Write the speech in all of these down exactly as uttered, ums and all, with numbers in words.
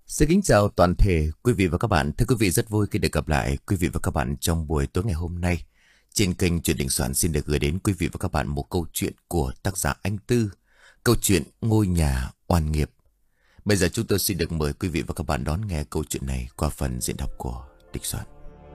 Xin kính chào toàn thể quý vị và các bạn. Thưa quý vị, rất vui khi được gặp lại quý vị và các bạn trong buổi tối ngày hôm nay. Trên kênh Chuyện Đình Soạn xin được gửi đến quý vị và các bạn một câu chuyện của tác giả Anh Tư. Câu chuyện Ngôi Nhà Oan Nghiệp. Bây giờ chúng tôi xin được mời quý vị và các bạn đón nghe câu chuyện này qua phần diễn đọc của Đình Soạn.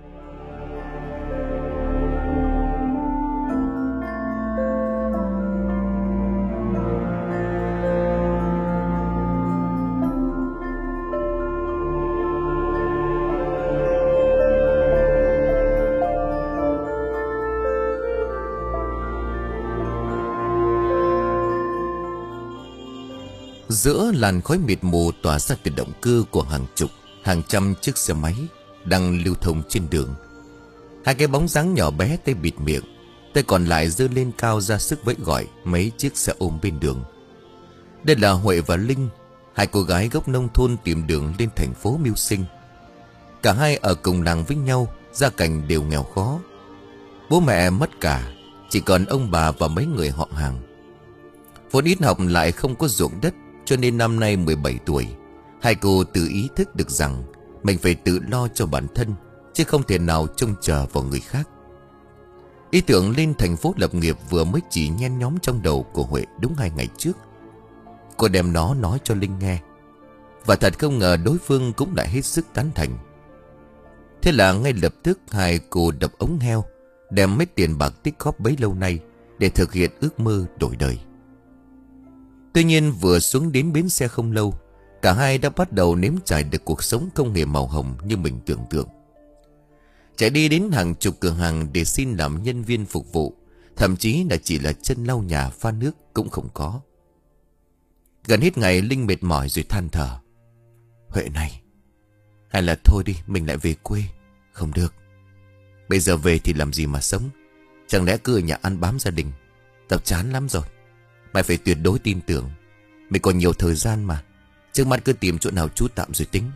Giữa làn khói mịt mù tỏa ra từ động cơ của hàng chục, hàng trăm chiếc xe máy đang lưu thông trên đường. Hai cái bóng dáng nhỏ bé, tay bịt miệng, tay còn lại giơ lên cao ra sức vẫy gọi mấy chiếc xe ôm bên đường. Đây là Huệ và Linh, hai cô gái gốc nông thôn tìm đường lên thành phố mưu sinh. Cả hai ở cùng làng với nhau, gia cảnh đều nghèo khó. Bố mẹ mất cả, chỉ còn ông bà và mấy người họ hàng. Vốn ít học lại không có ruộng đất, cho nên năm nay mười bảy tuổi, hai cô tự ý thức được rằng mình phải tự lo cho bản thân, chứ không thể nào trông chờ vào người khác. Ý tưởng lên thành phố lập nghiệp vừa mới chỉ nhen nhóm trong đầu của Huệ đúng hai ngày trước. Cô đem nó nói cho Linh nghe, và thật không ngờ đối phương cũng lại hết sức tán thành. Thế là ngay lập tức hai cô đập ống heo, đem mấy tiền bạc tích góp bấy lâu nay để thực hiện ước mơ đổi đời. Tuy nhiên vừa xuống đến bến xe không lâu, cả hai đã bắt đầu nếm trải được cuộc sống không hề màu hồng như mình tưởng tượng. Chạy đi đến hàng chục cửa hàng để xin làm nhân viên phục vụ, thậm chí là chỉ là chân lau nhà pha nước cũng không có. Gần hết ngày, Linh mệt mỏi rồi than thở: Huệ này, hay là thôi đi, mình lại về quê. Không được, bây giờ về thì làm gì mà sống. Chẳng lẽ cứ ở nhà ăn bám gia đình. Tập chán lắm rồi. Mày phải tuyệt đối tin tưởng, mày còn nhiều thời gian mà. Trước mắt cứ tìm chỗ nào trú tạm rồi tính.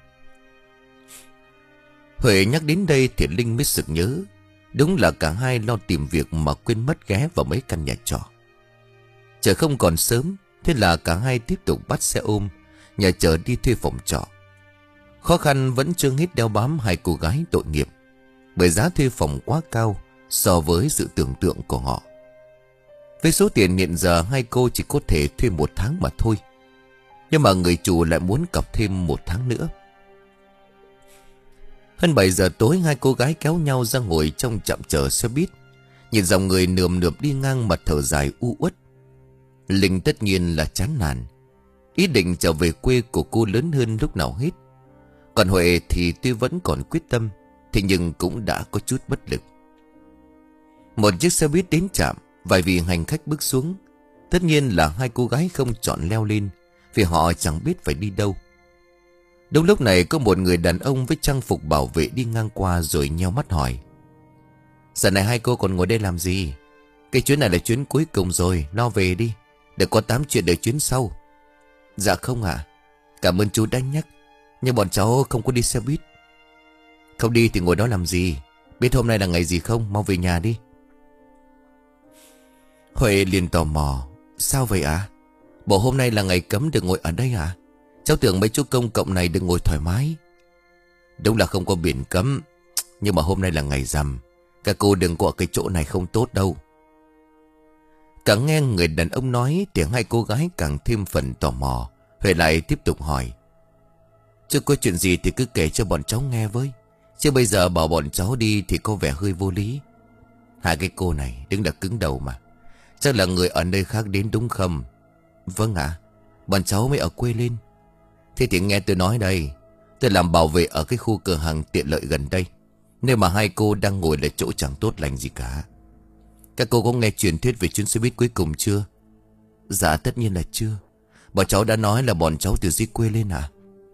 Huệ nhắc đến đây thì Linh mới sực nhớ, đúng là cả hai lo tìm việc mà quên mất ghé vào mấy căn nhà trọ. Trời không còn sớm, thế là cả hai tiếp tục bắt xe ôm, nhà chở đi thuê phòng trọ. Khó khăn vẫn chưa hết đeo bám hai cô gái tội nghiệp, bởi giá thuê phòng quá cao so với sự tưởng tượng của họ. Với số tiền hiện giờ hai cô chỉ có thể thuê một tháng mà thôi, nhưng mà người chủ lại muốn cọc thêm một tháng nữa. Hơn bảy giờ tối, hai cô gái kéo nhau ra ngồi trong trạm chờ xe buýt, nhìn dòng người nườm nượp đi ngang mà thở dài u uất. Linh tất nhiên là chán nản, ý định trở về quê của cô lớn hơn lúc nào hết. Còn Huệ thì tuy vẫn còn quyết tâm, thì nhưng cũng đã có chút bất lực. Một chiếc xe buýt đến trạm, vài vị hành khách bước xuống. Tất nhiên là hai cô gái không chọn leo lên, vì họ chẳng biết phải đi đâu. Đúng lúc này có một người đàn ông với trang phục bảo vệ đi ngang qua rồi nheo mắt hỏi: Giờ này hai cô còn ngồi đây làm gì? Cái chuyến này là chuyến cuối cùng rồi, lo về đi, để có tám chuyện đợi chuyến sau. Dạ không ạ, cảm ơn chú đã nhắc, nhưng bọn cháu không có đi xe buýt. Không đi thì ngồi đó làm gì? Biết hôm nay là ngày gì không? Mau về nhà đi. Huệ liền tò mò: Sao vậy ạ? À? Bộ hôm nay là ngày cấm được ngồi ở đây à? Cháu tưởng mấy chỗ công cộng này được ngồi thoải mái. Đúng là không có biển cấm, nhưng mà hôm nay là ngày rằm, các cô đừng có ở cái chỗ này không tốt đâu. Càng nghe người đàn ông nói thì hai cô gái càng thêm phần tò mò. Huệ lại tiếp tục hỏi: Chứ có chuyện gì thì cứ kể cho bọn cháu nghe với, chứ bây giờ bảo bọn cháu đi thì có vẻ hơi vô lý. Hai cái cô này đứng là cứng đầu mà. Chắc là người ở nơi khác đến đúng không? Vâng ạ, à, bọn cháu mới ở quê lên. Thế thì nghe tôi nói đây, tôi làm bảo vệ ở cái khu cửa hàng tiện lợi gần đây, nơi mà hai cô đang ngồi là chỗ chẳng tốt lành gì cả. Các cô có nghe truyền thuyết về chuyến xe buýt cuối cùng chưa? Dạ tất nhiên là chưa. Bọn cháu đã nói là bọn cháu từ dưới quê lên à?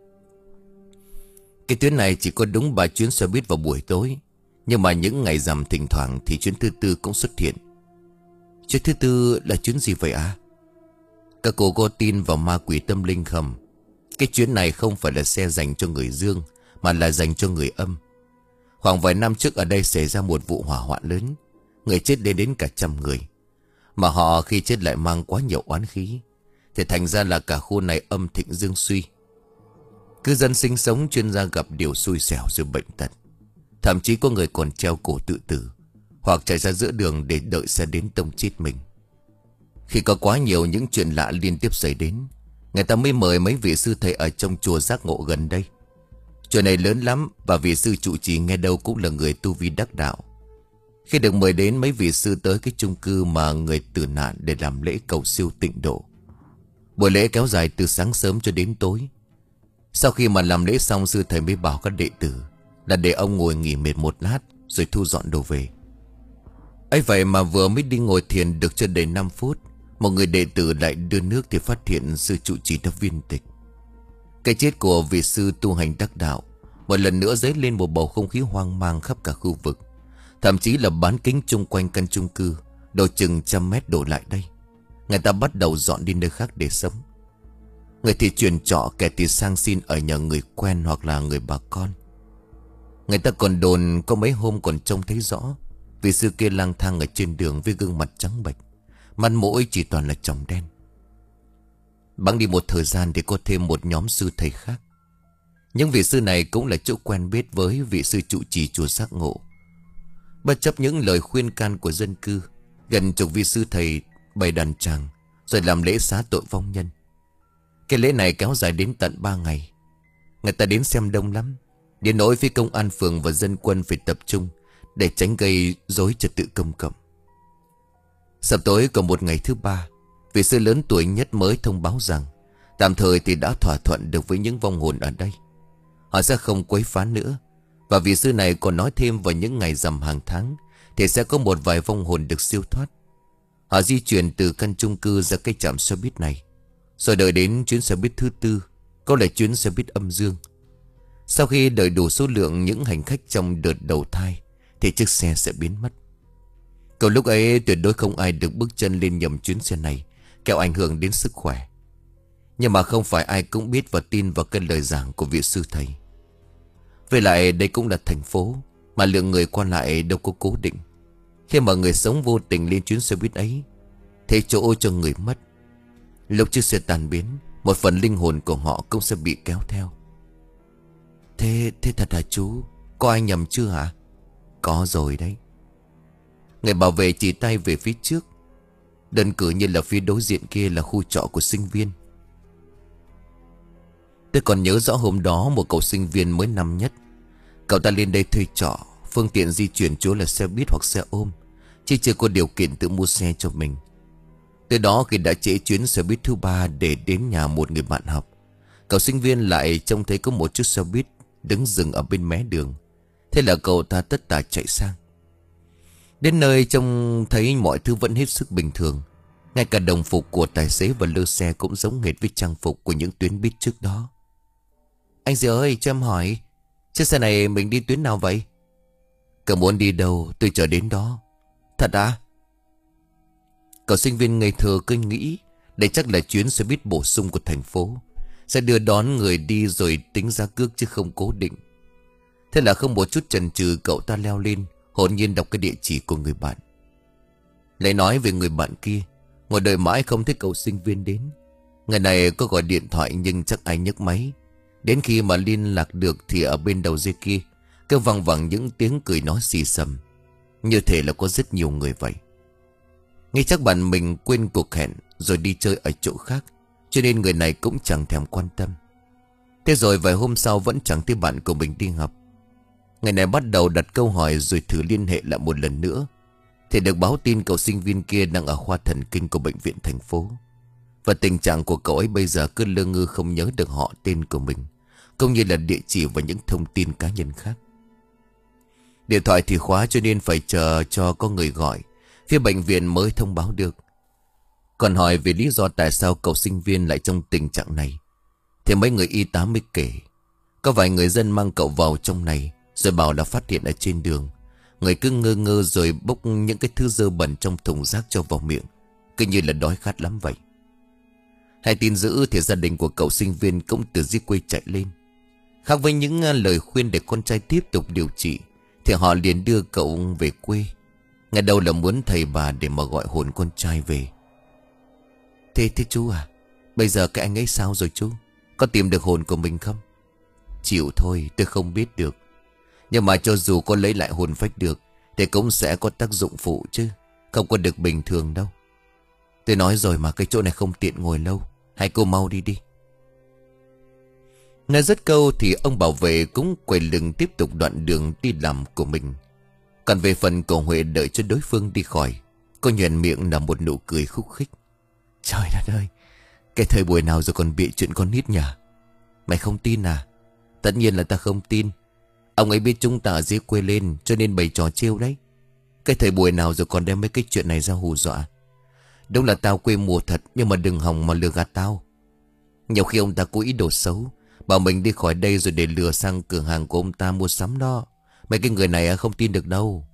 Cái tuyến này chỉ có đúng ba chuyến xe buýt vào buổi tối, nhưng mà những ngày rằm thỉnh thoảng thì chuyến thứ tư cũng xuất hiện. Chuyến thứ tư là chuyến gì vậy à? Các cô có tin vào ma quỷ tâm linh không? Cái chuyến này không phải là xe dành cho người dương, mà là dành cho người âm. Khoảng vài năm trước ở đây xảy ra một vụ hỏa hoạn lớn, người chết đến đến cả trăm người. Mà họ khi chết lại mang quá nhiều oán khí, thì thành ra là cả khu này âm thịnh dương suy. Cư dân sinh sống chuyên gia gặp điều xui xẻo rồi bệnh tật. Thậm chí có người còn treo cổ tự tử, hoặc chạy ra giữa đường để đợi xe đến tông chết mình. Khi có quá nhiều những chuyện lạ liên tiếp xảy đến, người ta mới mời mấy vị sư thầy ở trong chùa giác ngộ gần đây. Chùa này lớn lắm, và vị sư trụ trì nghe đâu cũng là người tu vi đắc đạo. Khi được mời đến, mấy vị sư tới cái chung cư mà người tử nạn để làm lễ cầu siêu tịnh độ. Buổi lễ kéo dài từ sáng sớm cho đến tối. Sau khi mà làm lễ xong, sư thầy mới bảo các đệ tử là để ông ngồi nghỉ mệt một lát rồi thu dọn đồ về. ấy vậy mà vừa mới đi ngồi thiền được chưa đầy năm phút, một người đệ tử lại đưa nước thì phát hiện sư trụ trì đã viên tịch. Cái chết của vị sư tu hành đắc đạo một lần nữa dấy lên một bầu không khí hoang mang khắp cả khu vực. Thậm chí là bán kính chung quanh căn chung cư độ chừng trăm mét đổ lại đây. Người ta bắt đầu dọn đi nơi khác để sống. Người thì chuyển trọ, kẻ thì sang xin ở nhờ người quen hoặc là người bà con. Người ta còn đồn có mấy hôm còn trông thấy rõ vị sư kia lang thang ở trên đường với gương mặt trắng bệch, mặt mũi chỉ toàn là chòm đen. Bẵng đi một thời gian thì có thêm một nhóm sư thầy khác. Những vị sư này cũng là chỗ quen biết với vị sư trụ trì chùa giác ngộ. Bất chấp những lời khuyên can của dân cư, gần chục vị sư thầy bày đàn tràng rồi làm lễ xá tội vong nhân. Cái lễ này kéo dài đến tận ba ngày. Người ta đến xem đông lắm, đến nỗi phía công an phường và dân quân phải tập trung để tránh gây rối trật tự công cộng. Sắp tối còn một ngày thứ ba, vị sư lớn tuổi nhất mới thông báo rằng tạm thời thì đã thỏa thuận được với những vong hồn ở đây. Họ sẽ không quấy phá nữa. Và vị sư này còn nói thêm vào những ngày rằm hàng tháng thì sẽ có một vài vong hồn được siêu thoát. Họ di chuyển từ căn chung cư ra cái trạm xe buýt này, rồi đợi đến chuyến xe buýt thứ tư, có là chuyến xe buýt âm dương. Sau khi đợi đủ số lượng những hành khách trong đợt đầu thai thì chiếc xe sẽ biến mất. Còn lúc ấy tuyệt đối không ai được bước chân lên nhầm chuyến xe này, kẻo ảnh hưởng đến sức khỏe. Nhưng mà không phải ai cũng biết và tin vào cái lời giảng của vị sư thầy. Về lại đây cũng là thành phố, mà lượng người qua lại đâu có cố định. Khi mà người sống vô tình lên chuyến xe buýt ấy, thế chỗ cho người mất. Lúc chiếc xe tan biến, một phần linh hồn của họ cũng sẽ bị kéo theo. Thế, thế thật hả chú? Có ai nhầm chưa hả? Có rồi đấy. Người bảo vệ chỉ tay về phía trước. Đơn cử như là phía đối diện kia là khu trọ của sinh viên. Tôi còn nhớ rõ hôm đó một cậu sinh viên mới năm nhất. Cậu ta lên đây thuê trọ. Phương tiện di chuyển chủ là xe buýt hoặc xe ôm, chứ chưa có điều kiện tự mua xe cho mình. Từ đó khi đã trễ chuyến xe buýt thứ ba để đến nhà một người bạn học, cậu sinh viên lại trông thấy có một chiếc xe buýt đứng dừng ở bên mé đường. Thế là cậu ta tất tả chạy sang. Đến nơi trông thấy mọi thứ vẫn hết sức bình thường. Ngay cả đồng phục của tài xế và lơ xe cũng giống hệt với trang phục của những tuyến buýt trước đó. Anh dì ơi, cho em hỏi, chiếc xe này mình đi tuyến nào vậy? Cậu muốn đi đâu tôi chờ đến đó. Thật à? Cậu sinh viên ngây thơ cứ nghĩ đây chắc là chuyến xe buýt bổ sung của thành phố, sẽ đưa đón người đi rồi tính giá cước chứ không cố định. Thế là không một chút chần chừ, cậu ta leo lên, hồn nhiên đọc cái địa chỉ của người bạn. Lại nói về người bạn kia, ngồi đợi mãi không thấy cậu sinh viên đến. Người này có gọi điện thoại nhưng chắc ai nhấc máy. Đến khi mà liên lạc được thì ở bên đầu dây kia cứ văng vẳng những tiếng cười nói xì xầm, như thể là có rất nhiều người vậy. Nghĩ chắc bạn mình quên cuộc hẹn rồi đi chơi ở chỗ khác, cho nên người này cũng chẳng thèm quan tâm. Thế rồi vài hôm sau vẫn chẳng thấy bạn của mình đi học. Người này bắt đầu đặt câu hỏi rồi thử liên hệ lại một lần nữa, thì được báo tin cậu sinh viên kia đang ở khoa thần kinh của bệnh viện thành phố. Và tình trạng của cậu ấy bây giờ cứ lơ ngơ không nhớ được họ tên của mình, cũng như là địa chỉ và những thông tin cá nhân khác. Điện thoại thì khóa cho nên phải chờ cho có người gọi, phía bệnh viện mới thông báo được. Còn hỏi về lý do tại sao cậu sinh viên lại trong tình trạng này, thì mấy người y tá mới kể. Có vài người dân mang cậu vào trong này rồi bảo là phát hiện ở trên đường. Người cứ ngơ ngơ rồi bốc những cái thứ dơ bẩn trong thùng rác cho vào miệng, cứ như là đói khát lắm vậy. Hay tin dữ thì gia đình của cậu sinh viên cũng từ dưới quê chạy lên. Khác với những lời khuyên để con trai tiếp tục điều trị, thì họ liền đưa cậu về quê. Ngày đầu là muốn thầy bà để mà gọi hồn con trai về. Thế thế chú à, bây giờ cái anh ấy sao rồi chú? Có tìm được hồn của mình không? chịu thôi, tôi không biết được. Nhưng mà cho dù có lấy lại hồn phách được thì cũng sẽ có tác dụng phụ chứ, không có được bình thường đâu. Tôi nói rồi mà, cái chỗ này không tiện ngồi lâu. Hai cô mau đi đi. Nói dứt câu thì ông bảo vệ cũng quay lưng tiếp tục đoạn đường đi làm của mình. Còn về phần của Huệ đợi cho đối phương đi khỏi, cô nhoẻn miệng là một nụ cười khúc khích. Trời đất ơi, cái thời buổi nào rồi còn bịa chuyện con nít nhỉ? Mày không tin à? Tất nhiên là ta không tin. Ông ấy biết chúng ta ở dưới quê lên cho nên bày trò trêu đấy. Cái thời buổi nào rồi còn đem mấy cái chuyện này ra hù dọa. Đúng là tao quê mùa thật, nhưng mà đừng hòng mà lừa gạt tao. Nhiều khi ông ta có ý đồ xấu, bảo mình đi khỏi đây rồi để lừa sang cửa hàng của ông ta mua sắm đó. Mấy cái người này không tin được đâu.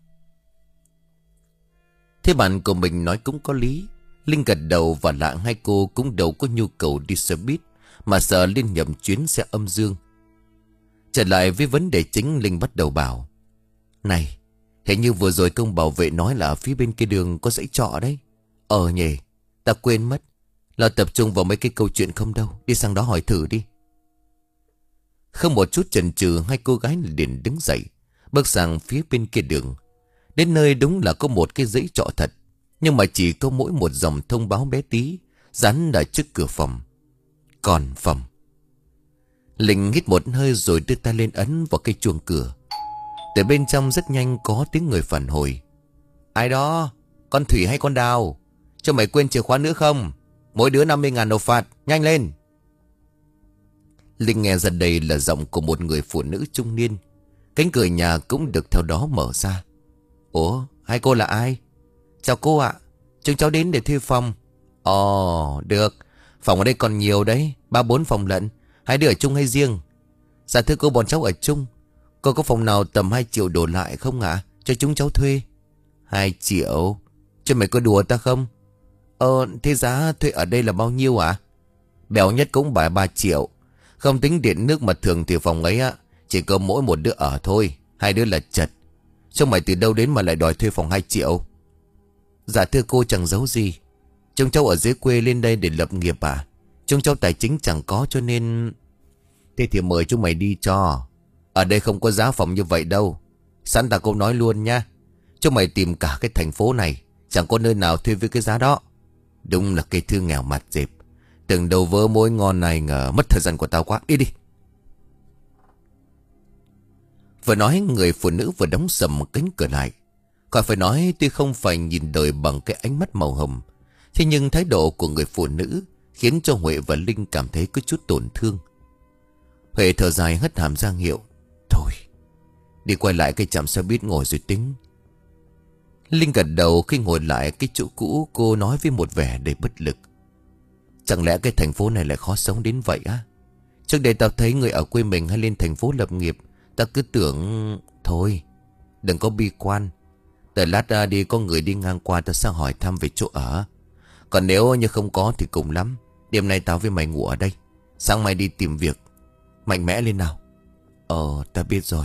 Thế bạn của mình nói cũng có lý. Linh gật đầu, và lại hai cô cũng đâu có nhu cầu đi xe buýt, mà sợ Linh nhầm chuyến xe âm dương. Trở lại với vấn đề chính, Linh bắt đầu bảo. Này, hình như vừa rồi công bảo vệ nói là ở phía bên kia đường có dãy trọ đấy. Ờ nhỉ, ta quên mất. Là tập trung vào mấy cái câu chuyện không đâu. Đi sang đó hỏi thử đi. Không một chút chần chừ, hai cô gái liền đứng dậy, bước sang phía bên kia đường. Đến nơi đúng là có một cái dãy trọ thật, nhưng mà chỉ có mỗi một dòng thông báo bé tí dán ở trước cửa phòng. Còn phòng. Linh hít một hơi rồi đưa tay lên ấn vào cái chuông cửa. Từ bên trong rất nhanh có tiếng người phản hồi. Ai đó? Con Thủy hay con Đào? Cho mày quên chìa khóa nữa không? Mỗi đứa năm mươi ngàn nộp phạt. Nhanh lên. Linh nghe ra đây là giọng của một người phụ nữ trung niên. Cánh cửa nhà cũng được theo đó mở ra. Ủa, hai cô là ai? Chào cô ạ, chúng cháu đến để thuê phòng. Ồ, được. Phòng ở đây còn nhiều đấy, ba bốn phòng lận. Hai đứa ở chung hay riêng? Dạ thưa cô, bọn cháu ở chung. Cô có phòng nào tầm hai triệu đổ lại không ạ? À? Cho chúng cháu thuê. Hai triệu? Cho mày có đùa ta không? Ờ, thế giá thuê ở đây là bao nhiêu ạ? À? Bèo nhất cũng phải ba triệu. Không tính điện nước mà thường thì phòng ấy á chỉ có mỗi một đứa ở thôi. Hai đứa là chật. Sao mày từ đâu đến mà lại đòi thuê phòng hai triệu? Dạ thưa cô, chẳng giấu gì. Chúng cháu ở dưới quê lên đây để lập nghiệp à? Chúng cháu tài chính chẳng có cho nên... Thế thì mời chúng mày đi cho. Ở đây không có giá phòng như vậy đâu. Sẵn ta cũng nói luôn nha. Chúng mày tìm cả cái thành phố này, chẳng có nơi nào thuê với cái giá đó. Đúng là cây thư nghèo mặt dẹp. Từng đầu vỡ mối ngon này ngờ mất thời gian của tao quá. Đi đi. Vừa nói, người phụ nữ vừa đóng sầm một cánh cửa lại. Khỏi phải nói, tuy không phải nhìn đời bằng cái ánh mắt màu hồng, thế nhưng thái độ của người phụ nữ khiến cho Huệ và Linh cảm thấy có chút tổn thương. Huệ thở dài hất hàm ra hiệu. Thôi, đi quay lại cái trạm xe buýt ngồi rồi tính. Linh gật đầu. Khi ngồi lại cái chỗ cũ, cô nói với một vẻ đầy bất lực. Chẳng lẽ cái thành phố này lại khó sống đến vậy á? Trước đây tao thấy người ở quê mình hay lên thành phố lập nghiệp, ta cứ tưởng... Thôi, đừng có bi quan. Tới lát ra đi có người đi ngang qua ta sẽ hỏi thăm về chỗ ở. Còn nếu như không có thì cùng lắm, đêm nay tao với mày ngủ ở đây. Sáng mai đi tìm việc. Mạnh mẽ lên nào. Ờ, ta biết rồi.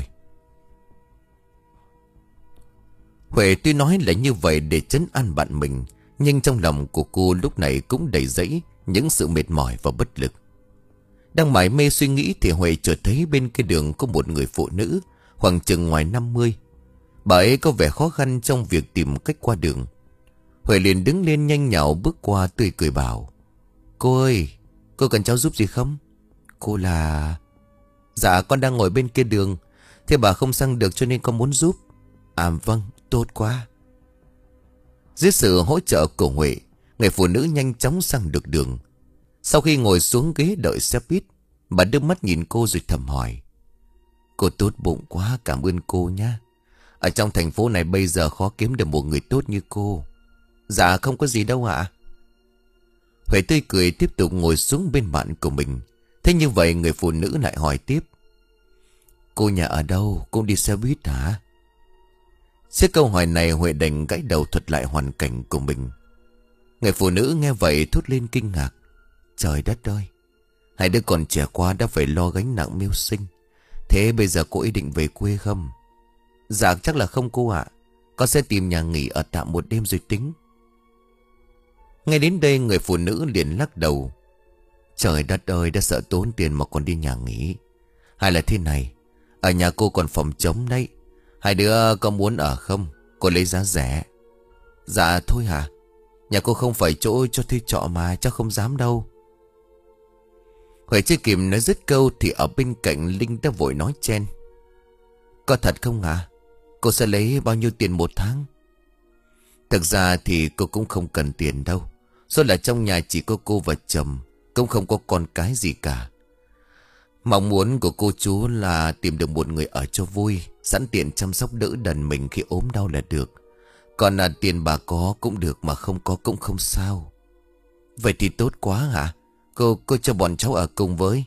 Huệ tuy nói là như vậy để trấn an bạn mình, nhưng trong lòng của cô lúc này cũng đầy dẫy những sự mệt mỏi và bất lực. Đang mải mê suy nghĩ thì Huệ chợt thấy bên cái đường có một người phụ nữ khoảng chừng ngoài năm mươi. Bà ấy có vẻ khó khăn trong việc tìm cách qua đường. Huệ liền đứng lên nhanh nhảu bước qua, tươi cười bảo. Cô ơi, cô cần cháu giúp gì không? Cô là... Dạ con đang ngồi bên kia đường. Thế bà không sang được cho nên con muốn giúp. À vâng, tốt quá. Dưới sự hỗ trợ của Huệ, người phụ nữ nhanh chóng sang được đường. Sau khi ngồi xuống ghế đợi xe buýt, bà đưa mắt nhìn cô rồi thầm hỏi. Cô tốt bụng quá, cảm ơn cô nhé. Ở trong thành phố này bây giờ khó kiếm được một người tốt như cô. Dạ không có gì đâu ạ. Huệ tươi cười tiếp tục ngồi xuống bên bạn của mình. Thế như vậy người phụ nữ lại hỏi tiếp. Cô nhà ở đâu? Cô đi xe buýt hả? Trước câu hỏi này Huệ đành gãy đầu thuật lại hoàn cảnh của mình. Người phụ nữ nghe vậy thốt lên kinh ngạc. Trời đất ơi, hai đứa còn trẻ quá đã phải lo gánh nặng mưu sinh. Thế bây giờ cô ý định về quê không? Dạ chắc là không cô ạ. Con sẽ tìm nhà nghỉ ở tạm một đêm rồi tính. Ngay đến đây người phụ nữ liền lắc đầu. Trời đất ơi, đã sợ tốn tiền mà còn đi nhà nghỉ. Hay là thế này, ở nhà cô còn phòng trống đấy, hai đứa có muốn ở không? Cô lấy giá rẻ. Dạ thôi hả? Nhà cô không phải chỗ cho thuê trọ mà, chắc không dám đâu. Huệ chưa kịp nói dứt câu thì ở bên cạnh Linh đã vội nói chen. Có thật không hả? Cô sẽ lấy bao nhiêu tiền một tháng? Thực ra thì cô cũng không cần tiền đâu. Do là trong nhà chỉ có cô và chồng, cũng không có con cái gì cả. Mong muốn của cô chú là tìm được một người ở cho vui, sẵn tiện chăm sóc đỡ đần mình khi ốm đau là được. Còn là tiền bà có cũng được, mà không có cũng không sao. Vậy thì tốt quá hả? Cô, cô cho bọn cháu ở cùng với.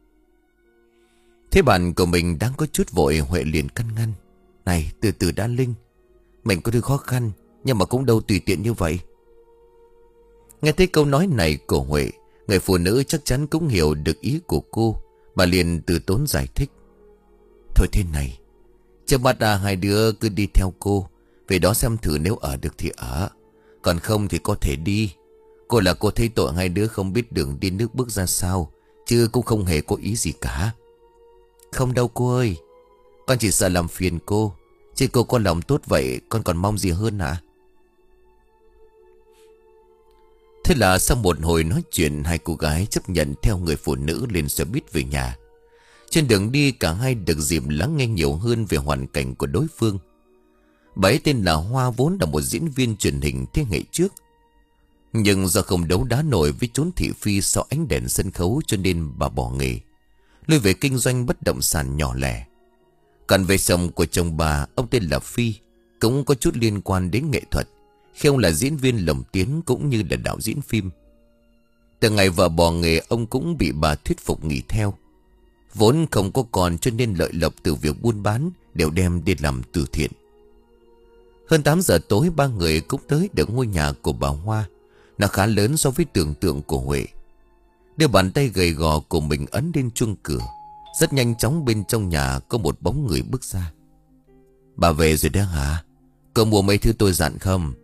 Thế bạn của mình đang có chút vội, Huệ liền căn ngăn. Này, từ từ đã Linh, mình có thứ khó khăn, nhưng mà cũng đâu tùy tiện như vậy. Nghe thấy câu nói này của Huệ, người phụ nữ chắc chắn cũng hiểu được ý của cô. Bà liền từ tốn giải thích. Thôi thế này, trước mắt à, hai đứa cứ đi theo cô, về đó xem thử, nếu ở được thì ở, còn không thì có thể đi. Cô là cô thấy tội hai đứa không biết đường đi nước bước ra sao, chứ cũng không hề có ý gì cả. Không đâu cô ơi, con chỉ sợ làm phiền cô, chứ cô có lòng tốt vậy con còn mong gì hơn hả? Thế là sau một hồi nói chuyện, hai cô gái chấp nhận theo người phụ nữ lên xe buýt về nhà. Trên đường đi cả hai được dịp lắng nghe nhiều hơn về hoàn cảnh của đối phương. Bà ấy tên là Hoa, vốn là một diễn viên truyền hình thế hệ trước. Nhưng do không đấu đá nổi với chốn thị phi sau ánh đèn sân khấu, cho nên bà bỏ nghề, lui về kinh doanh bất động sản nhỏ lẻ. Còn về chồng của chồng bà, ông tên là Phi, cũng có chút liên quan đến nghệ thuật, khi ông là diễn viên lồng tiếng cũng như là đạo diễn phim. Từ ngày vợ bỏ nghề, ông cũng bị bà thuyết phục nghỉ theo. Vốn không có con, cho nên lợi lộc từ việc buôn bán đều đem đi làm từ thiện. Hơn tám giờ tối, ba người cũng tới được ngôi nhà của bà Hoa. Nó khá lớn so với tưởng tượng của Huệ. Đưa bàn tay gầy gò của mình ấn lên chuông cửa. Rất nhanh chóng bên trong nhà có một bóng người bước ra. Bà về rồi đó hả? Cô mua mấy thứ tôi dặn không?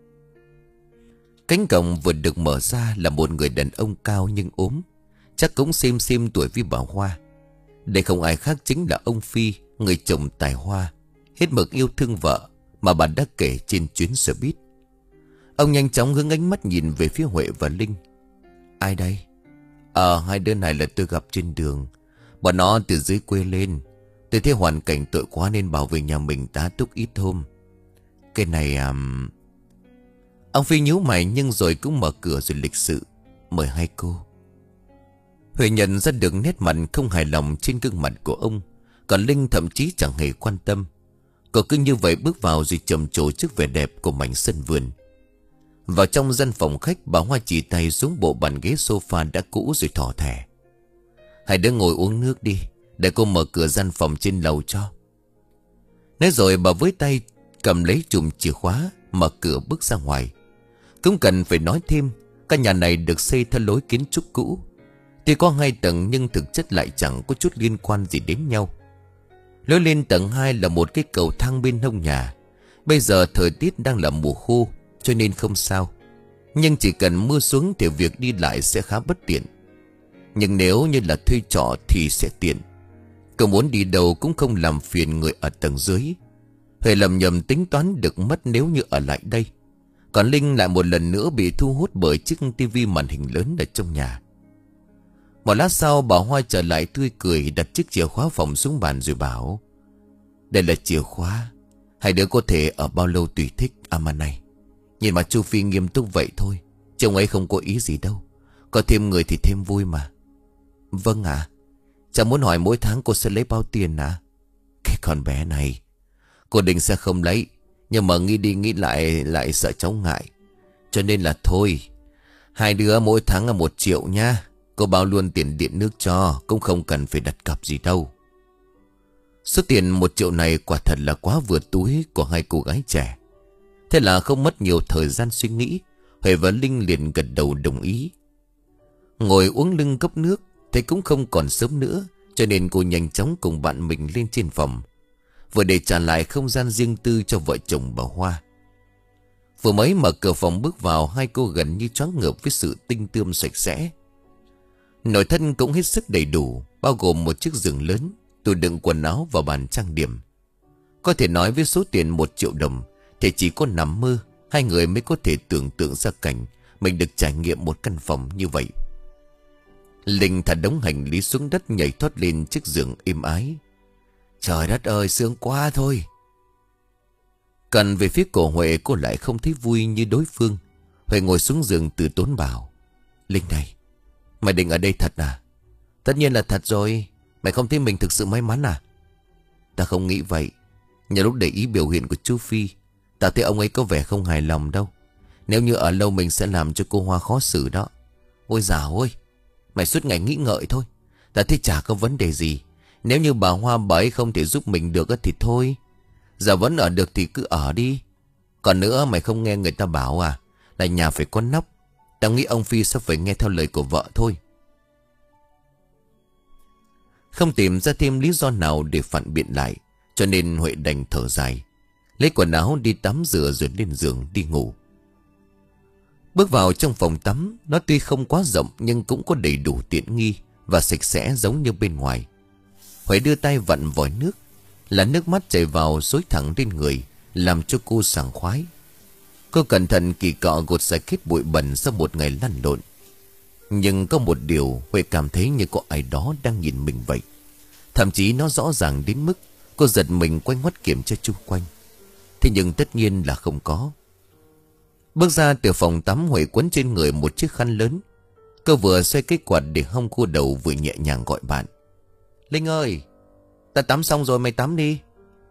Cánh cổng vừa được mở ra là một người đàn ông cao nhưng ốm, chắc cũng xem xem tuổi với bà Hoa. Đây không ai khác chính là ông Phi, người chồng tài hoa, hết mực yêu thương vợ mà bà đã kể trên chuyến xe buýt. Ông nhanh chóng hướng ánh mắt nhìn về phía Huệ và Linh. Ai đây? Ờ, hai đứa này là tôi gặp trên đường. Bọn nó từ dưới quê lên. Tôi thấy hoàn cảnh tội quá nên bảo về nhà mình tá túc ít hôm. Cái này à... Ông Phi nhíu mày nhưng rồi cũng mở cửa rồi lịch sự. Mời hai cô. Huệ nhận ra được nét mặt không hài lòng trên gương mặt của ông. Còn Linh thậm chí chẳng hề quan tâm. Cô cứ như vậy bước vào rồi trầm trồ trước vẻ đẹp của mảnh sân vườn. Vào trong gian phòng khách, bà Hoa chỉ tay xuống bộ bàn ghế sofa đã cũ rồi thỏ thẻ. Hai đứa ngồi uống nước đi, để cô mở cửa gian phòng trên lầu cho. Nói rồi bà với tay cầm lấy chùm chìa khóa, mở cửa bước ra ngoài. Cũng cần phải nói thêm, căn nhà này được xây theo lối kiến trúc cũ. Tuy có hai tầng nhưng thực chất lại chẳng có chút liên quan gì đến nhau. Lối lên tầng hai là một cái cầu thang bên hông nhà. Bây giờ thời tiết đang là mùa khô, cho nên không sao. Nhưng chỉ cần mưa xuống thì việc đi lại sẽ khá bất tiện. Nhưng nếu như là thuê trọ thì sẽ tiện. Cậu muốn đi đâu cũng không làm phiền người ở tầng dưới. Huệ lầm nhầm tính toán được mất nếu như ở lại đây. Còn Linh lại một lần nữa bị thu hút bởi chiếc tivi màn hình lớn ở trong nhà. Một lát sau bà Hoa trở lại tươi cười, đặt chiếc chìa khóa phòng xuống bàn rồi bảo. Đây là chìa khóa, hai đứa có thể ở bao lâu tùy thích. À mà này, nhìn mà chú Phi nghiêm túc vậy thôi, chồng ấy không có ý gì đâu. Có thêm người thì thêm vui mà. Vâng ạ. À, cháu muốn hỏi mỗi tháng cô sẽ lấy bao tiền à? Cái con bé này, cô định sẽ không lấy, nhưng mà nghĩ đi nghĩ lại lại sợ cháu ngại, cho nên là thôi. Hai đứa mỗi tháng là một triệu nha. Cô bao luôn tiền điện nước cho, cũng không cần phải đặt cọc gì đâu. Số tiền một triệu này quả thật là quá vượt túi của hai cô gái trẻ. Thế là không mất nhiều thời gian suy nghĩ, Huệ và Linh liền gật đầu đồng ý. Ngồi uống lưng cốc nước, thấy cũng không còn sớm nữa, cho nên cô nhanh chóng cùng bạn mình lên trên phòng, vừa để trả lại không gian riêng tư cho vợ chồng bà Hoa. Vừa mới mở cửa phòng bước vào, hai cô gần như choáng ngợp với sự tinh tươm sạch sẽ. Nội thất cũng hết sức đầy đủ, bao gồm một chiếc giường lớn, tủ đựng quần áo và bàn trang điểm. Có thể nói với số tiền một triệu đồng thì chỉ có nằm mơ hai người mới có thể tưởng tượng ra cảnh mình được trải nghiệm một căn phòng như vậy. Linh thả đống hành lý xuống đất, nhảy thoát lên chiếc giường êm ái. Trời đất ơi, sướng quá thôi. Cần về phía cổ Huệ, cô lại không thấy vui như đối phương. Huệ ngồi xuống giường từ tốn bảo. Linh này, mày định ở đây thật à? Tất nhiên là thật rồi. Mày không thấy mình thực sự may mắn à? Ta không nghĩ vậy. Nhờ lúc để ý biểu hiện của chú Phi, ta thấy ông ấy có vẻ không hài lòng đâu. Nếu như ở lâu mình sẽ làm cho cô Hoa khó xử đó. Ôi dào ơi, mày suốt ngày nghĩ ngợi thôi. Ta thấy chả có vấn đề gì. Nếu như bà Hoa bà ấy không thể giúp mình được thì thôi. Giờ vẫn ở được thì cứ ở đi. Còn nữa, mày không nghe người ta bảo à, là nhà phải có nóc. Tao nghĩ ông Phi sẽ phải nghe theo lời của vợ thôi. Không tìm ra thêm lý do nào để phản biện lại, cho nên Huệ đành thở dài, lấy quần áo đi tắm rửa rồi lên giường đi ngủ. Bước vào trong phòng tắm, nó tuy không quá rộng nhưng cũng có đầy đủ tiện nghi và sạch sẽ giống như bên ngoài. Huệ đưa tay vặn vòi nước, là nước mắt chảy vào xối thẳng lên người, làm cho cô sảng khoái. Cô cẩn thận kỳ cọ gột sạch hết bụi bẩn sau một ngày lăn lộn. Nhưng có một điều Huệ cảm thấy như có ai đó đang nhìn mình vậy. Thậm chí nó rõ ràng đến mức cô giật mình quay ngoắt kiểm tra chung quanh. Thế nhưng tất nhiên là không có. Bước ra từ phòng tắm, Huệ quấn trên người một chiếc khăn lớn. Cô vừa xoay cái quạt để hong cua đầu, vừa nhẹ nhàng gọi bạn. Linh ơi, ta tắm xong rồi, mày tắm đi.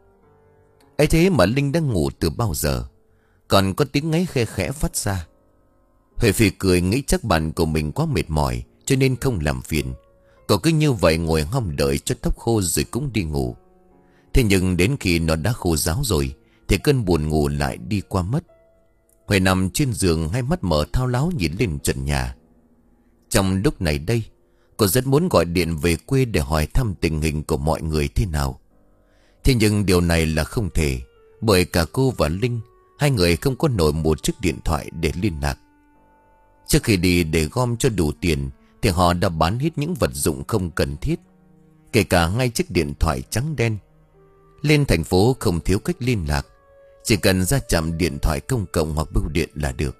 Ấy thế mà Linh đang ngủ từ bao giờ, còn có tiếng ngáy khe khẽ phát ra. Huệ phì cười, nghĩ chắc bạn của mình quá mệt mỏi cho nên không làm phiền. Cô cứ như vậy ngồi hong đợi cho tóc khô rồi cũng đi ngủ. Thế nhưng đến khi nó đã khô ráo rồi thì cơn buồn ngủ lại đi qua mất. Huệ nằm trên giường, hai mắt mở thao láo nhìn lên trần nhà. Trong lúc này đây, cô rất muốn gọi điện về quê để hỏi thăm tình hình của mọi người thế nào. Thế nhưng điều này là không thể, bởi cả cô và Linh, hai người không có nổi một chiếc điện thoại để liên lạc. Trước khi đi để gom cho đủ tiền thì họ đã bán hết những vật dụng không cần thiết, kể cả ngay chiếc điện thoại trắng đen. Lên thành phố không thiếu cách liên lạc, chỉ cần ra trạm điện thoại công cộng hoặc bưu điện là được.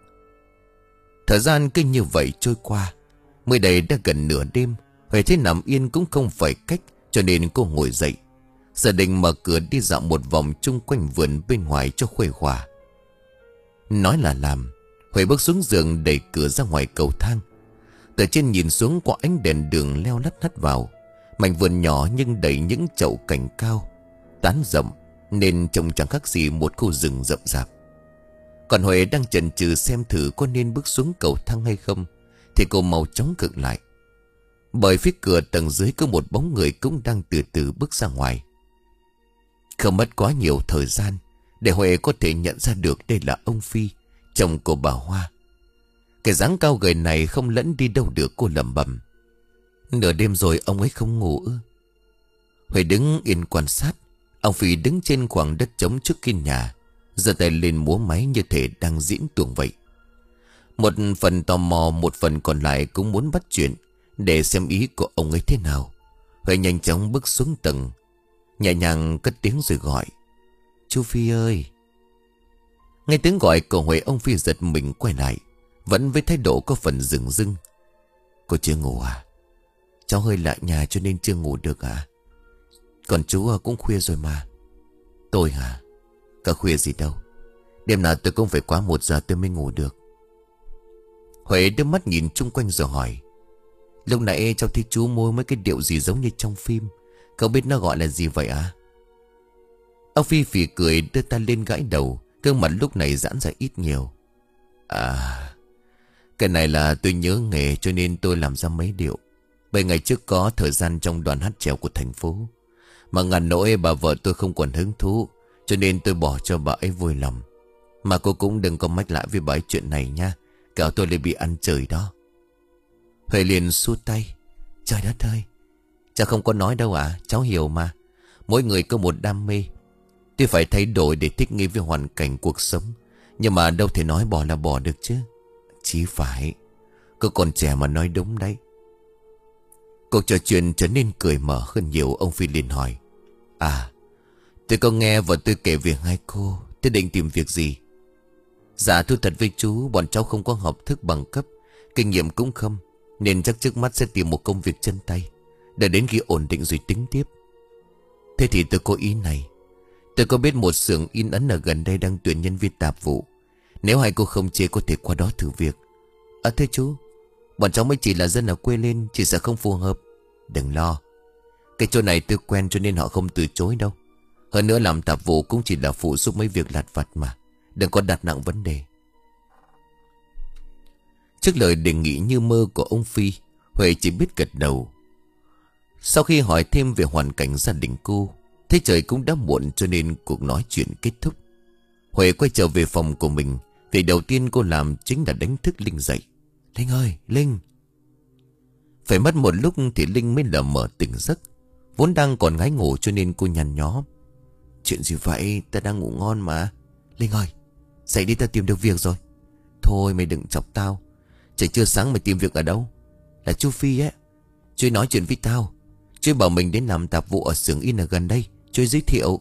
Thời gian cứ như vậy trôi qua. Mới đây đã gần nửa đêm, Huệ thấy nằm yên cũng không phải cách, cho nên cô ngồi dậy, giờ định mở cửa đi dạo một vòng chung quanh vườn bên ngoài cho khuây khỏa. Nói là làm, Huệ bước xuống giường đẩy cửa ra ngoài cầu thang. Từ trên nhìn xuống qua ánh đèn đường leo lắt hắt vào. Mảnh vườn nhỏ nhưng đầy những chậu cảnh cao, tán rộng, nên trông chẳng khác gì một khu rừng rậm rạp. Còn Huệ đang chần chừ xem thử có nên bước xuống cầu thang hay không, thì cô mau chóng khựng lại. Bởi phía cửa tầng dưới có một bóng người cũng đang từ từ bước ra ngoài. Không mất quá nhiều thời gian để Huệ có thể nhận ra được đây là ông Phi, chồng của bà Hoa. Cái dáng cao gầy này không lẫn đi đâu được, cô lẩm bẩm. Nửa đêm rồi ông ấy không ngủ ư? Huệ đứng yên quan sát. Ông Phi đứng trên khoảng đất trống trước kia nhà, giơ tay lên múa máy như thể đang diễn tuồng vậy. Một phần tò mò, một phần còn lại cũng muốn bắt chuyện để xem ý của ông ấy thế nào. Huệ nhanh chóng bước xuống tầng, nhẹ nhàng cất tiếng rồi gọi. Chú Phi ơi. Nghe tiếng gọi của Huệ, ông Phi giật mình quay lại, vẫn với thái độ có phần rừng rưng. Cô chưa ngủ à? Cháu hơi lạ nhà cho nên chưa ngủ được à? Còn chú cũng khuya rồi mà. Tôi hả? Cả khuya gì đâu. Đêm nào tôi cũng phải quá một giờ tôi mới ngủ được. Huệ đưa mắt nhìn chung quanh rồi hỏi. Lúc nãy cháu thấy chú mua mấy cái điệu gì giống như trong phim, cậu biết nó gọi là gì vậy à? Ông Phi phì cười, đưa tay lên gãi đầu, gương mặt lúc này giãn ra ít nhiều. À, cái này là tôi nhớ nghề cho nên tôi làm ra mấy điệu. Bảy ngày trước có thời gian trong đoàn hát chèo của thành phố, mà ngàn nỗi bà vợ tôi không còn hứng thú, cho nên tôi bỏ cho bà ấy vui lòng. Mà cô cũng đừng có mách lại với bà ấy chuyện này nha, kẻo tôi lại bị ăn trời đó. Huệ liền xua tay. Trời đất ơi, cháu không có nói đâu à, cháu hiểu mà. Mỗi người có một đam mê, tuy phải thay đổi để thích nghi với hoàn cảnh cuộc sống, nhưng mà đâu thể nói bỏ là bỏ được chứ. Chí phải, cô còn trẻ mà nói đúng đấy. Cuộc trò chuyện trở nên cởi mở hơn nhiều. Ông Phi liền hỏi: À, tôi có nghe và tôi kể về hai cô. Tôi định tìm việc gì? Dạ thưa thật với chú, bọn cháu không có học thức bằng cấp, kinh nghiệm cũng không, nên chắc trước mắt sẽ tìm một công việc chân tay, để đến khi ổn định rồi tính tiếp. Thế thì tôi có ý này. Tôi có biết một xưởng in ấn ở gần đây đang tuyển nhân viên tạp vụ. Nếu hai cô không chê có thể qua đó thử việc. À thưa chú, bọn cháu mới chỉ là dân ở quê lên, chỉ sợ không phù hợp. Đừng lo, cái chỗ này tôi quen cho nên họ không từ chối đâu. Hơn nữa làm tạp vụ cũng chỉ là phụ giúp mấy việc lặt vặt mà, đừng có đặt nặng vấn đề. Trước lời đề nghị như mơ của ông Phi, Huệ chỉ biết gật đầu. Sau khi hỏi thêm về hoàn cảnh gia đình cô, thấy trời cũng đã muộn cho nên cuộc nói chuyện kết thúc. Huệ quay trở về phòng của mình. Việc đầu tiên cô làm chính là đánh thức Linh dậy. Linh ơi, Linh! Phải mất một lúc thì Linh mới lờ mờ tỉnh giấc. Vốn đang còn ngái ngủ cho nên cô nhăn nhó. Chuyện gì vậy? Ta đang ngủ ngon mà. Linh ơi, dậy đi, ta tìm được việc rồi. Thôi mày đừng chọc tao. Trời chưa sáng mày tìm việc ở đâu? Là chú Phi ấy. Chú nói chuyện với tao. Chú bảo mình đến làm tạp vụ ở xưởng in ở gần đây. Chú giới thiệu.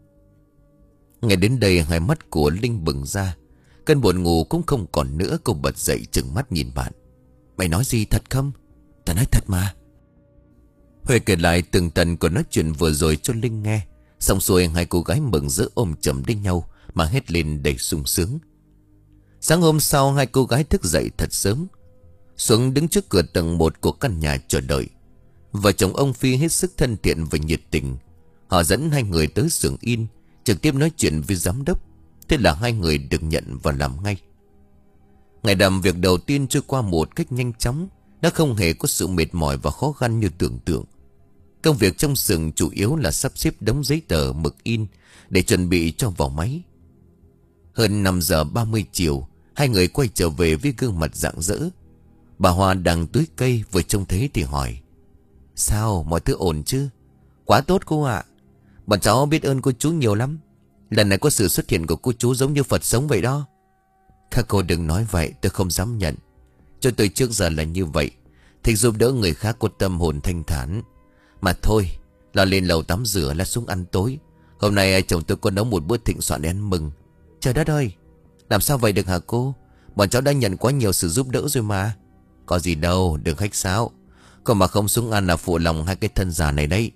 Ngày đến đây hai mắt của Linh bừng ra. Cơn buồn ngủ cũng không còn nữa. Cô bật dậy trừng mắt nhìn bạn. Mày nói gì thật không? Ta nói thật mà. Huệ kể lại từng tần của nói chuyện vừa rồi cho Linh nghe. Xong xuôi hai cô gái mừng rỡ ôm chầm lấy nhau mà hét lên đầy sung sướng. Sáng hôm sau hai cô gái thức dậy thật sớm, xuống đứng trước cửa tầng một của căn nhà chờ đợi. Vợ chồng ông Phi hết sức thân thiện và nhiệt tình. Họ dẫn hai người tới xưởng in, trực tiếp nói chuyện với giám đốc. Thế là hai người được nhận và làm ngay. Ngày làm việc đầu tiên trôi qua một cách nhanh chóng. Nó không hề có sự mệt mỏi và khó khăn như tưởng tượng. Công việc trong xưởng chủ yếu là sắp xếp đống giấy tờ mực in để chuẩn bị cho vào máy. Hơn năm giờ ba mươi chiều, hai người quay trở về với gương mặt rạng rỡ. Bà Hoa đang tưới cây, vừa trông thấy thì hỏi: Sao, mọi thứ ổn chứ? Quá tốt cô ạ. Bọn cháu biết ơn cô chú nhiều lắm. Lần này có sự xuất hiện của cô chú giống như Phật sống vậy đó. Các cô đừng nói vậy, tôi không dám nhận. Cho tôi trước giờ là như vậy, thích giúp đỡ người khác có tâm hồn thanh thản. Mà thôi, lo lên lầu tắm rửa là xuống ăn tối. Hôm nay chồng tôi có nấu một bữa thịnh soạn để ăn mừng. Trời đất ơi, làm sao vậy được hả cô? Bọn cháu đã nhận quá nhiều sự giúp đỡ rồi mà. Có gì đâu, đừng khách sáo. Còn mà không xuống ăn là phụ lòng hai cái thân già này đấy.